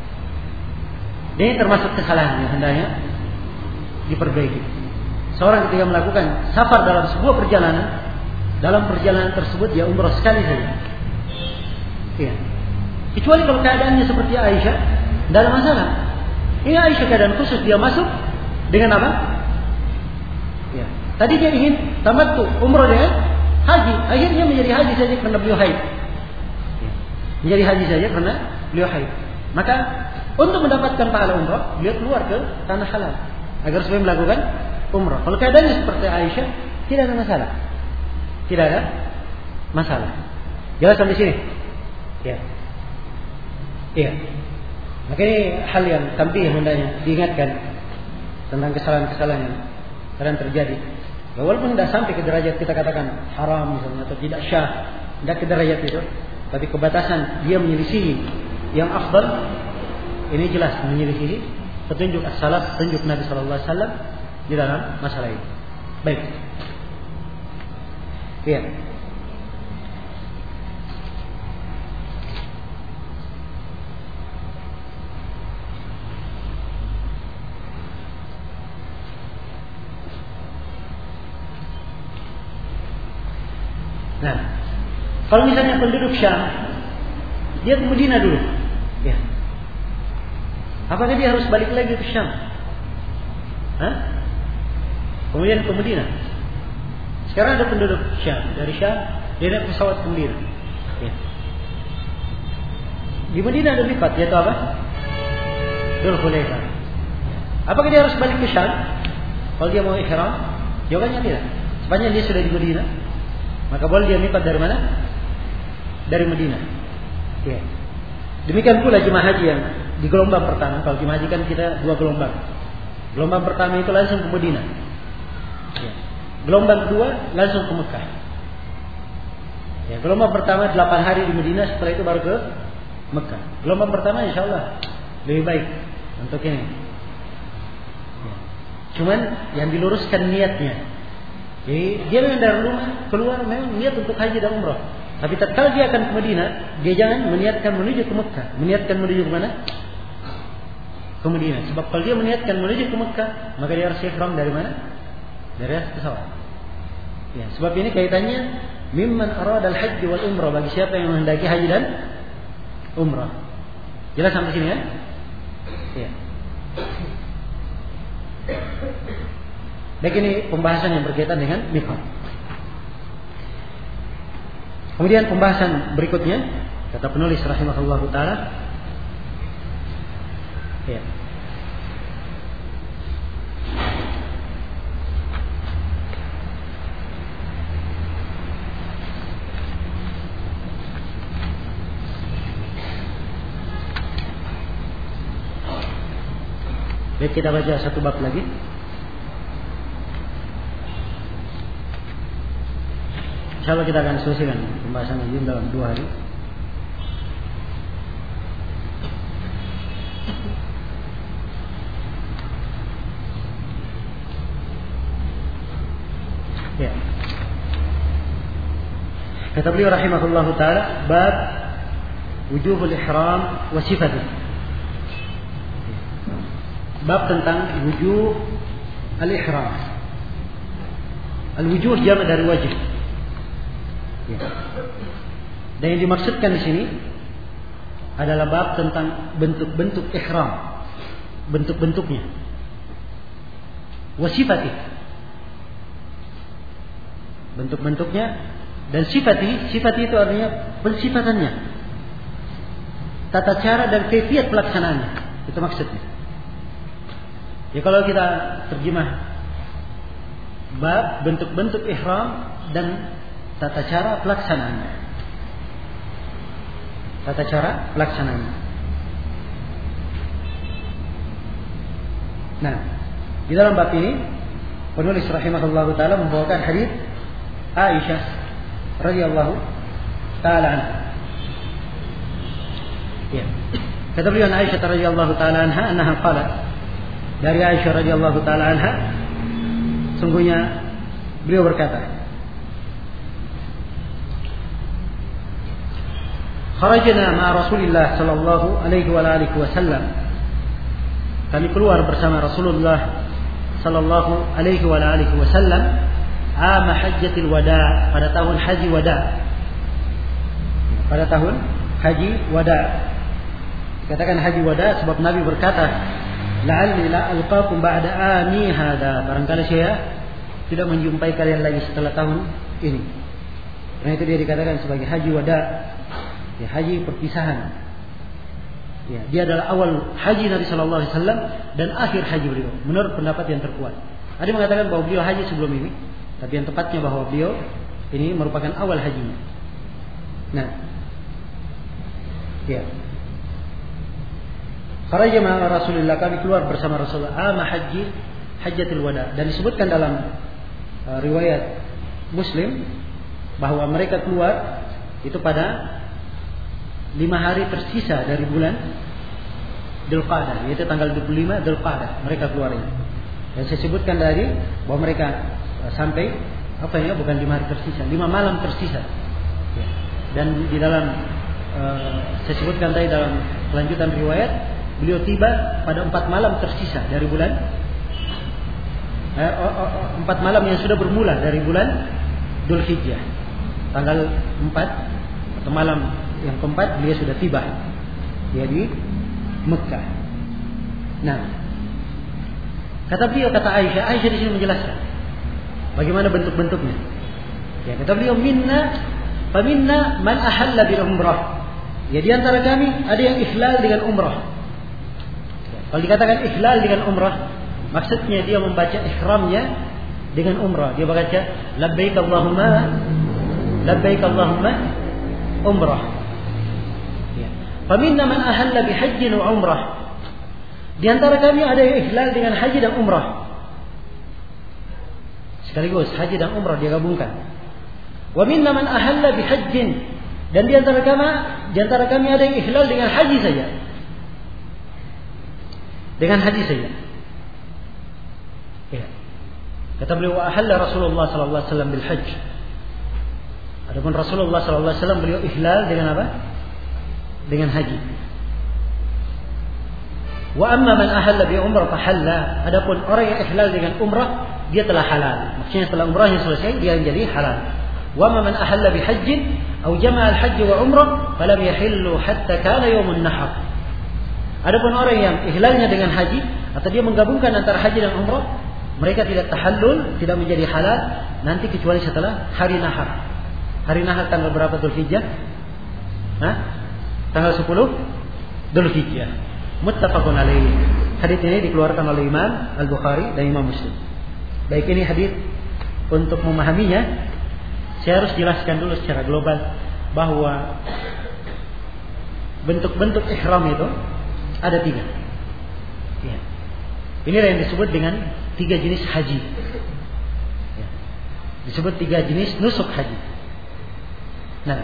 Ini termasuk kesalahan yang hendaknya diperbaiki. Seorang ketika melakukan safar dalam sebuah perjalanan, dalam perjalanan tersebut dia umrah sekali saja. Ya. Kecuali kalau keadaannya seperti Aisyah, tidak ada masalah. Ini Aisyah keadaan khusus, dia masuk dengan apa? Ya. Tadi dia ingin tamattu umrah dengan haji, akhirnya menjadi haji saja karena beliau haid. Ya. Menjadi haji saja karena beliau haid. Maka untuk mendapatkan pahala umrah, beliau keluar ke tanah halal agar supaya melakukan umrah. Kalau keadaannya seperti Aisyah, tidak ada masalah. Tidak ada masalah. Jelas sampai sini? Ya. Iya. Maka ini hal yang tampil hendaknya diingatkan tentang kesalahan-kesalahan yang kadang terjadi. Ya, walaupun tidak sampai ke derajat kita katakan haram misalnya atau tidak syah, tidak ke derajat itu, tapi kebatasan dia menyelisihi yang afdal, ini jelas menyelisihi petunjuk as-salaf, petunjuk Nabi sallallahu alaihi wasallam di dalam masalah ini. Baik. Iya. Nah, kalau misalnya penduduk Syam, dia ke Madinah dulu, ya. Apakah dia harus balik lagi ke Syam? Hah? Kemudian ke Madinah. Sekarang ada penduduk Syam, dari Syam dia naik pesawat ke Madinah. Ya. Di Madinah ada miqat, yaitu apa? Dzul Hulaifah. Apakah dia harus balik ke Syam kalau dia mau ihram? Jawabannya tidak. Sepanjang dia sudah di Madinah, maka boleh dia miqat dari mana? Dari Madinah. Ya. Demikian pula jemaah haji yang di gelombang pertama. Kalau jemaah haji kan kita 2 gelombang. Gelombang pertama itu langsung ke Madinah. Ya. Gelombang kedua langsung ke Mekah. Ya, gelombang pertama 8 hari di Madinah, setelah itu baru ke Mekah. Gelombang pertama insyaallah lebih baik untuk ini. Ya. Cuman yang diluruskan niatnya. Jadi dia memang dari rumah keluar memang niat untuk haji dan umrah. Tapi tatkala dia akan ke Madinah, dia jangan meniatkan menuju ke Mekah. Meniatkan menuju ke mana? Ke Madinah. Sebab kalau dia meniatkan menuju ke Mekah, maka dia harus ihram dari mana? Dari atas pesawat. Ya, sebab ini kaitannya mimman arada al-hajj wal umrah, bagi siapa yang menghendaki haji dan umrah. Jelas sampai sini ya? Iya. Baik, ini pembahasan yang berkaitan dengan miqat. Kemudian pembahasan berikutnya Kata penulis rahimahullahu taala, ya. Baik, kita baca satu bab lagi. Insyaallah kita akan selesaikan pembahasan ini dalam 2 hari. Ya. Kata beliau rahimahullahu taala, bab wujuhul ihram wa sifatih. Bab tentang wujuh al-ihram. Al-wujuh jamak dari wajh. Ya. Dan yang dimaksudkan di sini adalah bab tentang bentuk-bentuk ihram, bentuk-bentuknya. Wa sifatih, bentuk-bentuknya, dan sifati itu artinya pensifatannya, tata cara dan kaifiat pelaksanaannya. Itu maksudnya. Ya, kalau kita terjemah bab bentuk-bentuk ihram dan tata cara pelaksanaannya. Tata cara pelaksanaannya. Nah, di dalam bab ini penulis rahimahullahu taala membawakan hadis Aisyah radhiyallahu taala anha. Ya. Kata beliau Aisyah radhiyallahu taala anha, annaha qalat, dari Aisyah radhiyallahu taala anha, sungguhnya beliau berkata, kharajna ma'a Rasulillah sallallahu alaihi wa alihi wasallam. Kami keluar bersama Rasulullah sallallahu alaihi wa alihi wasallam ama hajjatil wada, pada tahun haji wada. Pada tahun haji wada. Katakan haji wada sebab Nabi berkata, la'alli la alqakum ba'da ami hadza, barangkali saya tidak menjumpai kalian lagi setelah tahun ini. Karena itu dia dikatakan sebagai haji wada, ya, haji perpisahan. Ya, dia adalah awal haji Nabi sallallahu alaihi wasallam dan akhir haji beliau menurut pendapat yang terkuat. Ada yang mengatakan bahwa beliau haji sebelum ini, tapi yang tepatnya bahwa beliau ini merupakan awal hajinya. Nah, ya. Kharaja ma'a Rasulillah, kami keluar bersama Rasulullah ama hajjatul wada, dan disebutkan dalam riwayat Muslim bahwa mereka keluar itu pada 5 hari tersisa dari bulan Dzulqa'dah, yaitu tanggal 25 Dzulqa'dah mereka keluar ini. Dan saya sebutkan tadi bahwa mereka sampai bukan 5 hari tersisa, 5 malam tersisa. Ya. Dan di dalam saya sebutkan tadi dalam kelanjutan riwayat, beliau tiba pada 4 malam tersisa dari bulan 4 malam yang sudah bermula dari bulan Dzulhijjah. Tanggal 4 atau malam yang keempat beliau sudah tiba, dia di Mekah. Nah, kata Aisyah di sini menjelaskan bagaimana bentuk-bentuknya. Ya, kata beliau, faminna man ahalla bil umrah. Ya, di antara kami ada yang ihlal dengan umrah. Ya, kalau dikatakan ihlal dengan umrah, maksudnya dia membaca ihramnya dengan umrah. Dia baca labbaik Allahumma umrah. Faminna man ahalla bihajjin wa umrah. Di antara kami ada yang ihlal dengan haji dan umrah. Sekaligus haji dan umrah dia gabungkan. Wa minna man ahalla bihajjin, dan di antara kami ada yang ihlal dengan haji saja. Dengan haji saja. Ya. Kata beliau, wa ahalla Rasulullah sallallahu alaihi wasallam bil hajj. Adapun Rasulullah sallallahu alaihi wasallam beliau ihlal dengan apa? Dengan haji. Wa amma man ahalla bi umrah fahalla. Adapun orang yang ihlal dengan umrah, dia telah halal. Maksudnya setelah umrahnya selesai dia menjadi halal. Wa amma man ahalla bi hajjin aw jama'a al-hajj wa umrah falam yahillu hatta kana yaumun nahar. Adapun orang yang ihlalnya dengan haji atau dia menggabungkan antara haji dan umrah, mereka tidak tahallul, tidak menjadi halal nanti kecuali setelah hari nahar. Hari nahar tanggal berapa Dzulhijjah? Tanggal 10 Dzulhijjah. Muttafaqun alaih. Hadis ini dikeluarkan oleh Imam Al-Bukhari dan Imam Muslim. Baik, ini hadis untuk memahaminya saya harus jelaskan dulu secara global bahwa bentuk-bentuk ihram itu ada 3. Ya. Inilah yang disebut dengan 3 jenis haji. Ya. Disebut 3 jenis nusuk haji. Nah,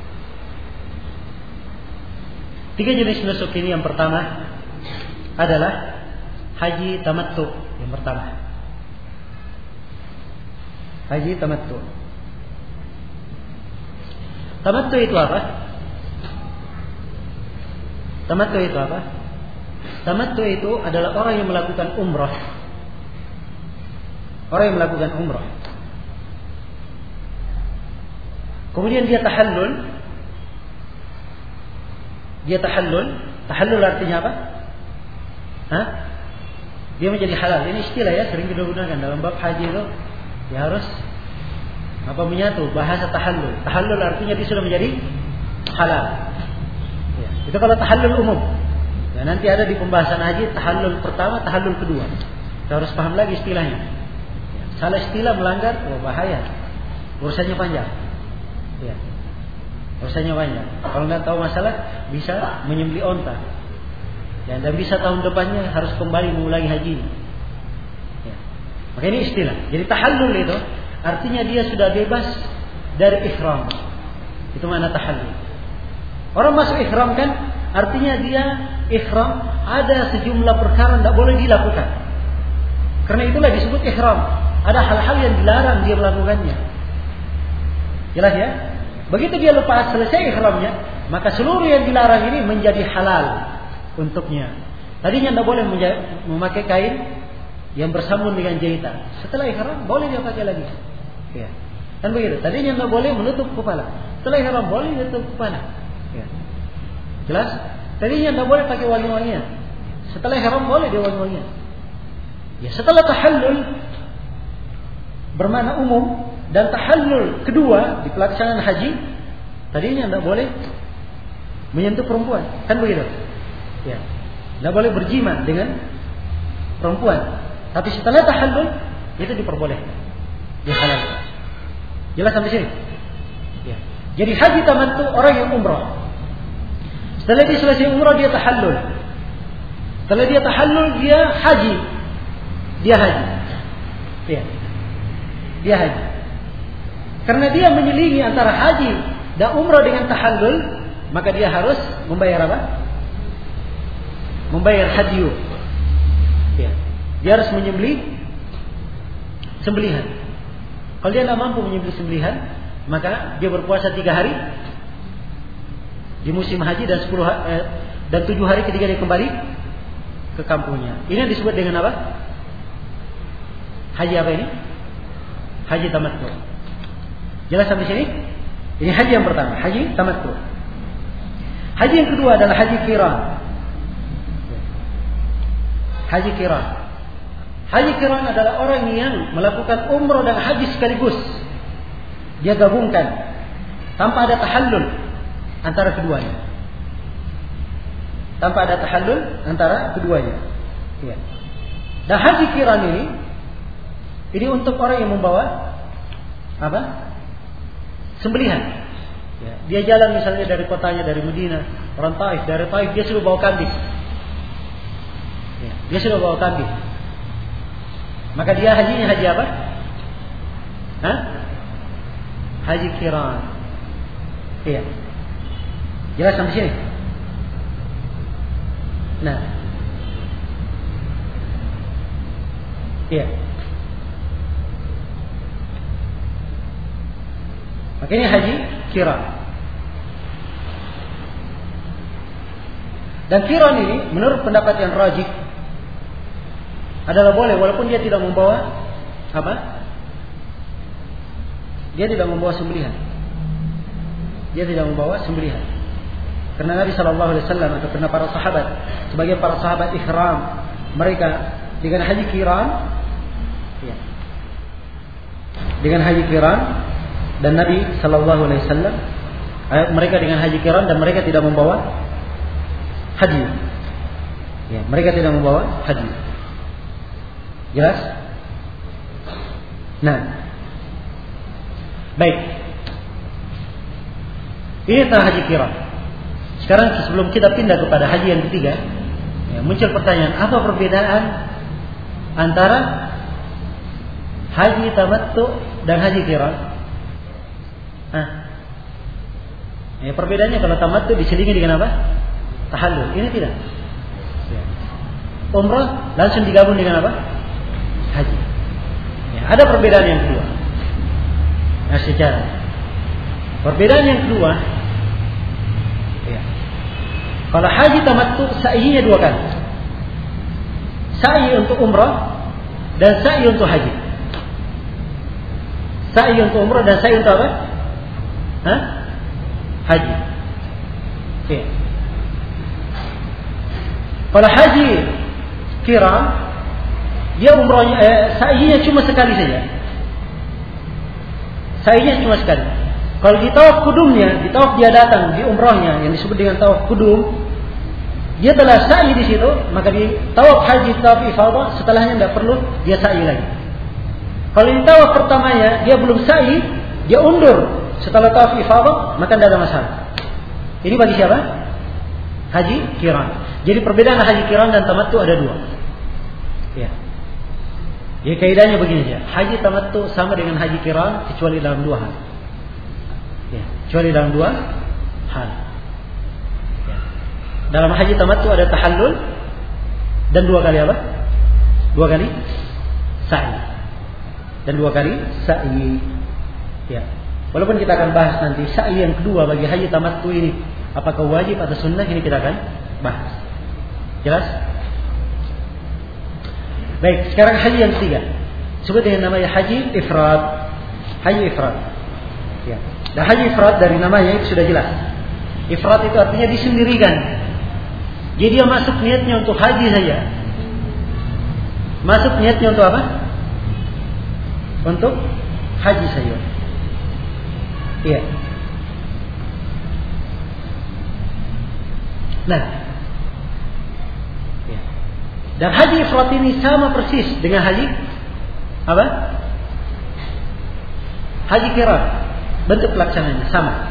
3 jenis nusuk ini yang pertama adalah haji tamattu. Yang pertama, haji tamattu. Tamattu itu apa? Tamattu itu apa? Tamattu itu adalah orang yang melakukan umrah. Orang yang melakukan umrah. Kemudian dia tahallul. Dia tahallul. Tahallul artinya apa? Dia menjadi halal. Ini istilah ya, sering kita gunakan dalam bab haji itu. Dia harus menyatu bahasa tahallul. Tahallul artinya dia sudah menjadi halal. Ya, itu kalau tahallul umum. Ya, nanti ada di pembahasan haji tahallul pertama, tahallul kedua. Kita harus paham lagi istilahnya. Ya, salah istilah melanggar, bahaya. Urusannya panjang. Ya. Urusannya panjang. Kalau nggak tahu masalah bisa menyembelih onta. Ya, dan bisa tahun depannya harus kembali mengulangi haji. Ya. Maka ini istilah. Jadi tahallul itu artinya dia sudah bebas dari ihram. Itu makna tahallul. Orang masuk ihram kan artinya dia ihram ada sejumlah perkara tidak boleh dilakukan. Karena itulah disebut ihram. Ada hal-hal yang dilarang dia melakukannya. Jelas ya? Begitu dia lepas selesai ihramnya, maka seluruh yang dilarang ini menjadi halal untuknya. Tadinya tidak boleh memakai kain yang bersambung dengan jahitan. Setelah ihram boleh dia pakai lagi. Ya. Kan begitu. Tadinya tidak boleh menutup kepala. Setelah ihram boleh menutup kepala. Ya. Jelas? Tadinya tidak boleh pakai wangi-wangian. Setelah ihram boleh dia wangi-wangian. Ya, setelah tahallul bermakna umum dan tahallul kedua di pelaksanaan haji, tadinya tidak boleh menyentuh perempuan. Kan begitu? Ya. Tidak boleh berjima dengan perempuan. Tapi setelah tahallul itu diperbolehkan. Dihalalkan. Jelas sampai sini? Ya. Jadi haji tamattu orang yang umrah. Setelah dia selesai umrah dia tahallul. Setelah dia tahallul dia haji. Dia haji. Ya. Dia haji. Karena dia menyelingi antara haji dan umrah dengan tahallul, maka dia harus membayar apa? Membayar hadyu. Ya. Dia harus menyembelih sembelihan. Kalau dia tidak mampu menyembelih sembelihan, maka dia berpuasa 3 hari di musim haji dan 7 hari ketika dia kembali ke kampungnya. Ini yang disebut dengan apa? Haji apa ini? Haji tamattu. Jelas sampai sini? Ini haji yang pertama, haji tamattu. Haji yang kedua adalah haji qiran. Haji qiran. Haji qiran adalah orang yang melakukan umrah dan haji sekaligus. Dia gabungkan tanpa ada tahallul antara keduanya. Tanpa ada tahallul antara keduanya. Ya. Dan haji qiran ini untuk orang yang membawa apa? Sembelihan. Ya. Dia jalan misalnya dari kotanya, dari Madinah, orang Taif, dari Taif dia sudah bawa kambing. Ya. Dia sudah bawa kambing. Maka dia hajinya haji apa? Haji qiran. Iya. Jelas sampai sini? Nah. Iya. Maka ini haji qiran. Dan qiran ini menurut pendapat yang rajih adalah boleh walaupun dia tidak membawa apa? Dia tidak membawa sembelihan. Dia tidak membawa sembelihan. Karena Nabi sallallahu alaihi wasallam atau karena para sahabat, sebagian para sahabat ihram mereka dengan haji qiran, ya. Dengan haji qiran dan Nabi sallallahu alaihi wasallam Mereka dengan haji qiran dan mereka tidak membawa haji. Ya, mereka tidak membawa haji. Jelas? Nah, baik. Ini tentang haji qiran. Sekarang sebelum kita pindah kepada haji yang ketiga, ya, muncul pertanyaan, apa perbedaan antara haji tamattu dan haji qiran? Ya, perbedaannya kalau tamattu diselingi dengan apa? Tahallul. Ini tidak. Ya. Umrah langsung digabung dengan apa? Haji. Ya, ada perbedaan yang kedua. Nah, secara perbedaan yang kedua, ya. Kalau haji tamattu sa'inya 2 kali. Sa'i untuk umrah dan sa'i untuk haji. Sa'i untuk umrah dan sa'i untuk apa? Haji. Ya. Kalau haji qiran, dia umrahnya sa'inya cuma sekali saja. Sa'inya cuma sekali. Kalau di tawaf kudumnya, di tawaf dia datang, di umrahnya yang disebut dengan tawaf kudum, dia telah sa'i di situ, maka di tawaf haji, tawaf ifadah, setelahnya tidak perlu dia sa'i lagi. Kalau di tawaf pertamanya dia belum sa'i, dia undur setelah tawaf ifadah, maka tidak ada masalah. Ini bagi siapa? Haji qiran. Jadi perbedaan haji qiran dan tamattu ada 2. Ya. Jadi kaidahnya begini saja. Haji tamattu sama dengan haji qiran kecuali dalam 2 hal. Ya, kecuali dalam 2 hal. Ya. Dalam haji tamattu ada tahallul dan 2 kali apa? 2 kali sa'i. Dan 2 kali sa'i. Ya. Walaupun kita akan bahas nanti sa'i yang kedua bagi haji tamattu ini, apakah wajib atau sunnah, ini kita akan bahas. Jelas? Baik, sekarang haji yang ketiga. Sebut dengan namanya haji ifrad. Haji ifrad. Ya. Dan haji ifrad dari namanya itu sudah jelas. Ifrad itu artinya disendirikan. Jadi dia masuk niatnya untuk haji saja. Masuk niatnya untuk apa? Untuk haji saja. Iya. Nah, ya. Dan haji ifrad ini sama persis dengan haji apa? Haji qiran. Bentuk pelaksananya sama.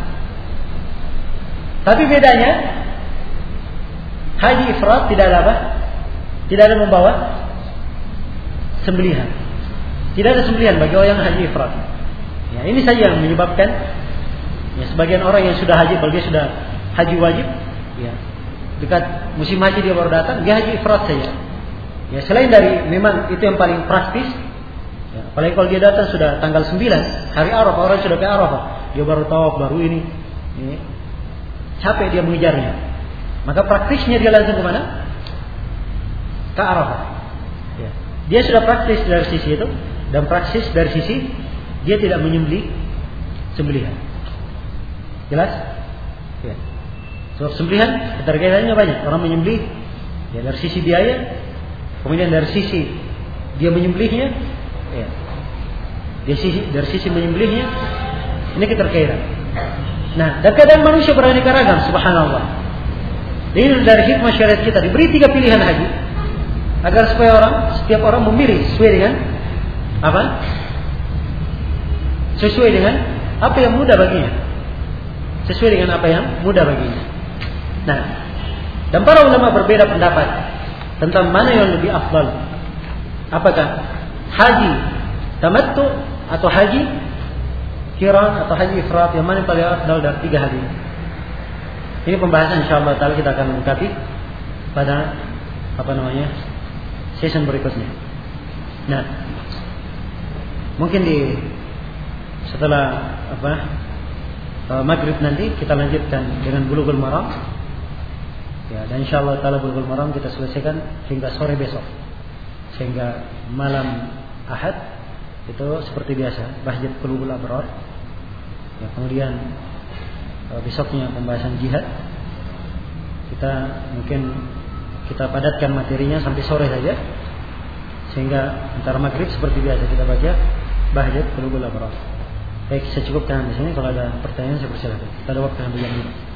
Tapi bedanya, haji ifrad tidak ada apa? Tidak ada membawa sembelihan. Tidak ada sembelihan bagi orang yang haji ifrad. Ya, ini saja yang menyebabkan ya, sebagian orang yang sudah haji, kalau dia sudah haji wajib, ya, dekat musim haji dia baru datang, dia haji ifrad saja. Ya, selain dari memang itu yang paling praktis, ya, apalagi kalau dia datang sudah tanggal 9 hari Arafah, orang sudah ke Arafah, dia baru tawaf, baru ini, capek dia mengejarnya. Maka praktisnya dia langsung kemana? Ke Arafah. Ya. Dia sudah praktis dari sisi itu, dan praktis dari sisi dia tidak menyembelih sembelihan. Jelas? Ya. Sebab sembelihan keterkaitannya banyak. Orang menyembelih ya, dari sisi biaya, kemudian dari sisi dia menyembelihnya, ya. Dari sisi menyembelihnya, ini keterkaitan. Nah, dan keadaan manusia beraneka ragam, subhanallah. Ini dari hikmah syariat kita diberi 3 pilihan haji, agar supaya setiap orang memilih sesuai dengan apa? Sesuai dengan apa yang mudah baginya. Sesuai dengan apa yang mudah baginya. Nah, dan para ulama berbeda pendapat tentang mana yang lebih afdal. Apakah haji tamattu atau haji qiran atau haji ifrad, yang mana yang paling afdal dari 3 hal ini? Ini pembahasan insyaallah taala kita akan mengkaji pada season berikutnya. Nah, mungkin setelah maghrib nanti kita lanjutkan dengan Bulughul Maram. Ya, dan insyaallah taala Bulughul Maram kita selesaikan hingga sore besok. Sehingga malam Ahad itu seperti biasa Bahjat Qulubul Abrar. Ya, kemudian besoknya pembahasan jihad. Kita padatkan materinya sampai sore saja. Sehingga antara maghrib seperti biasa kita baca Bahjat Qulubul Abrar. Baik, saya cukupkan di sini. Kalau ada pertanyaan saya persilakan. Kita ada waktu sampai jam 5.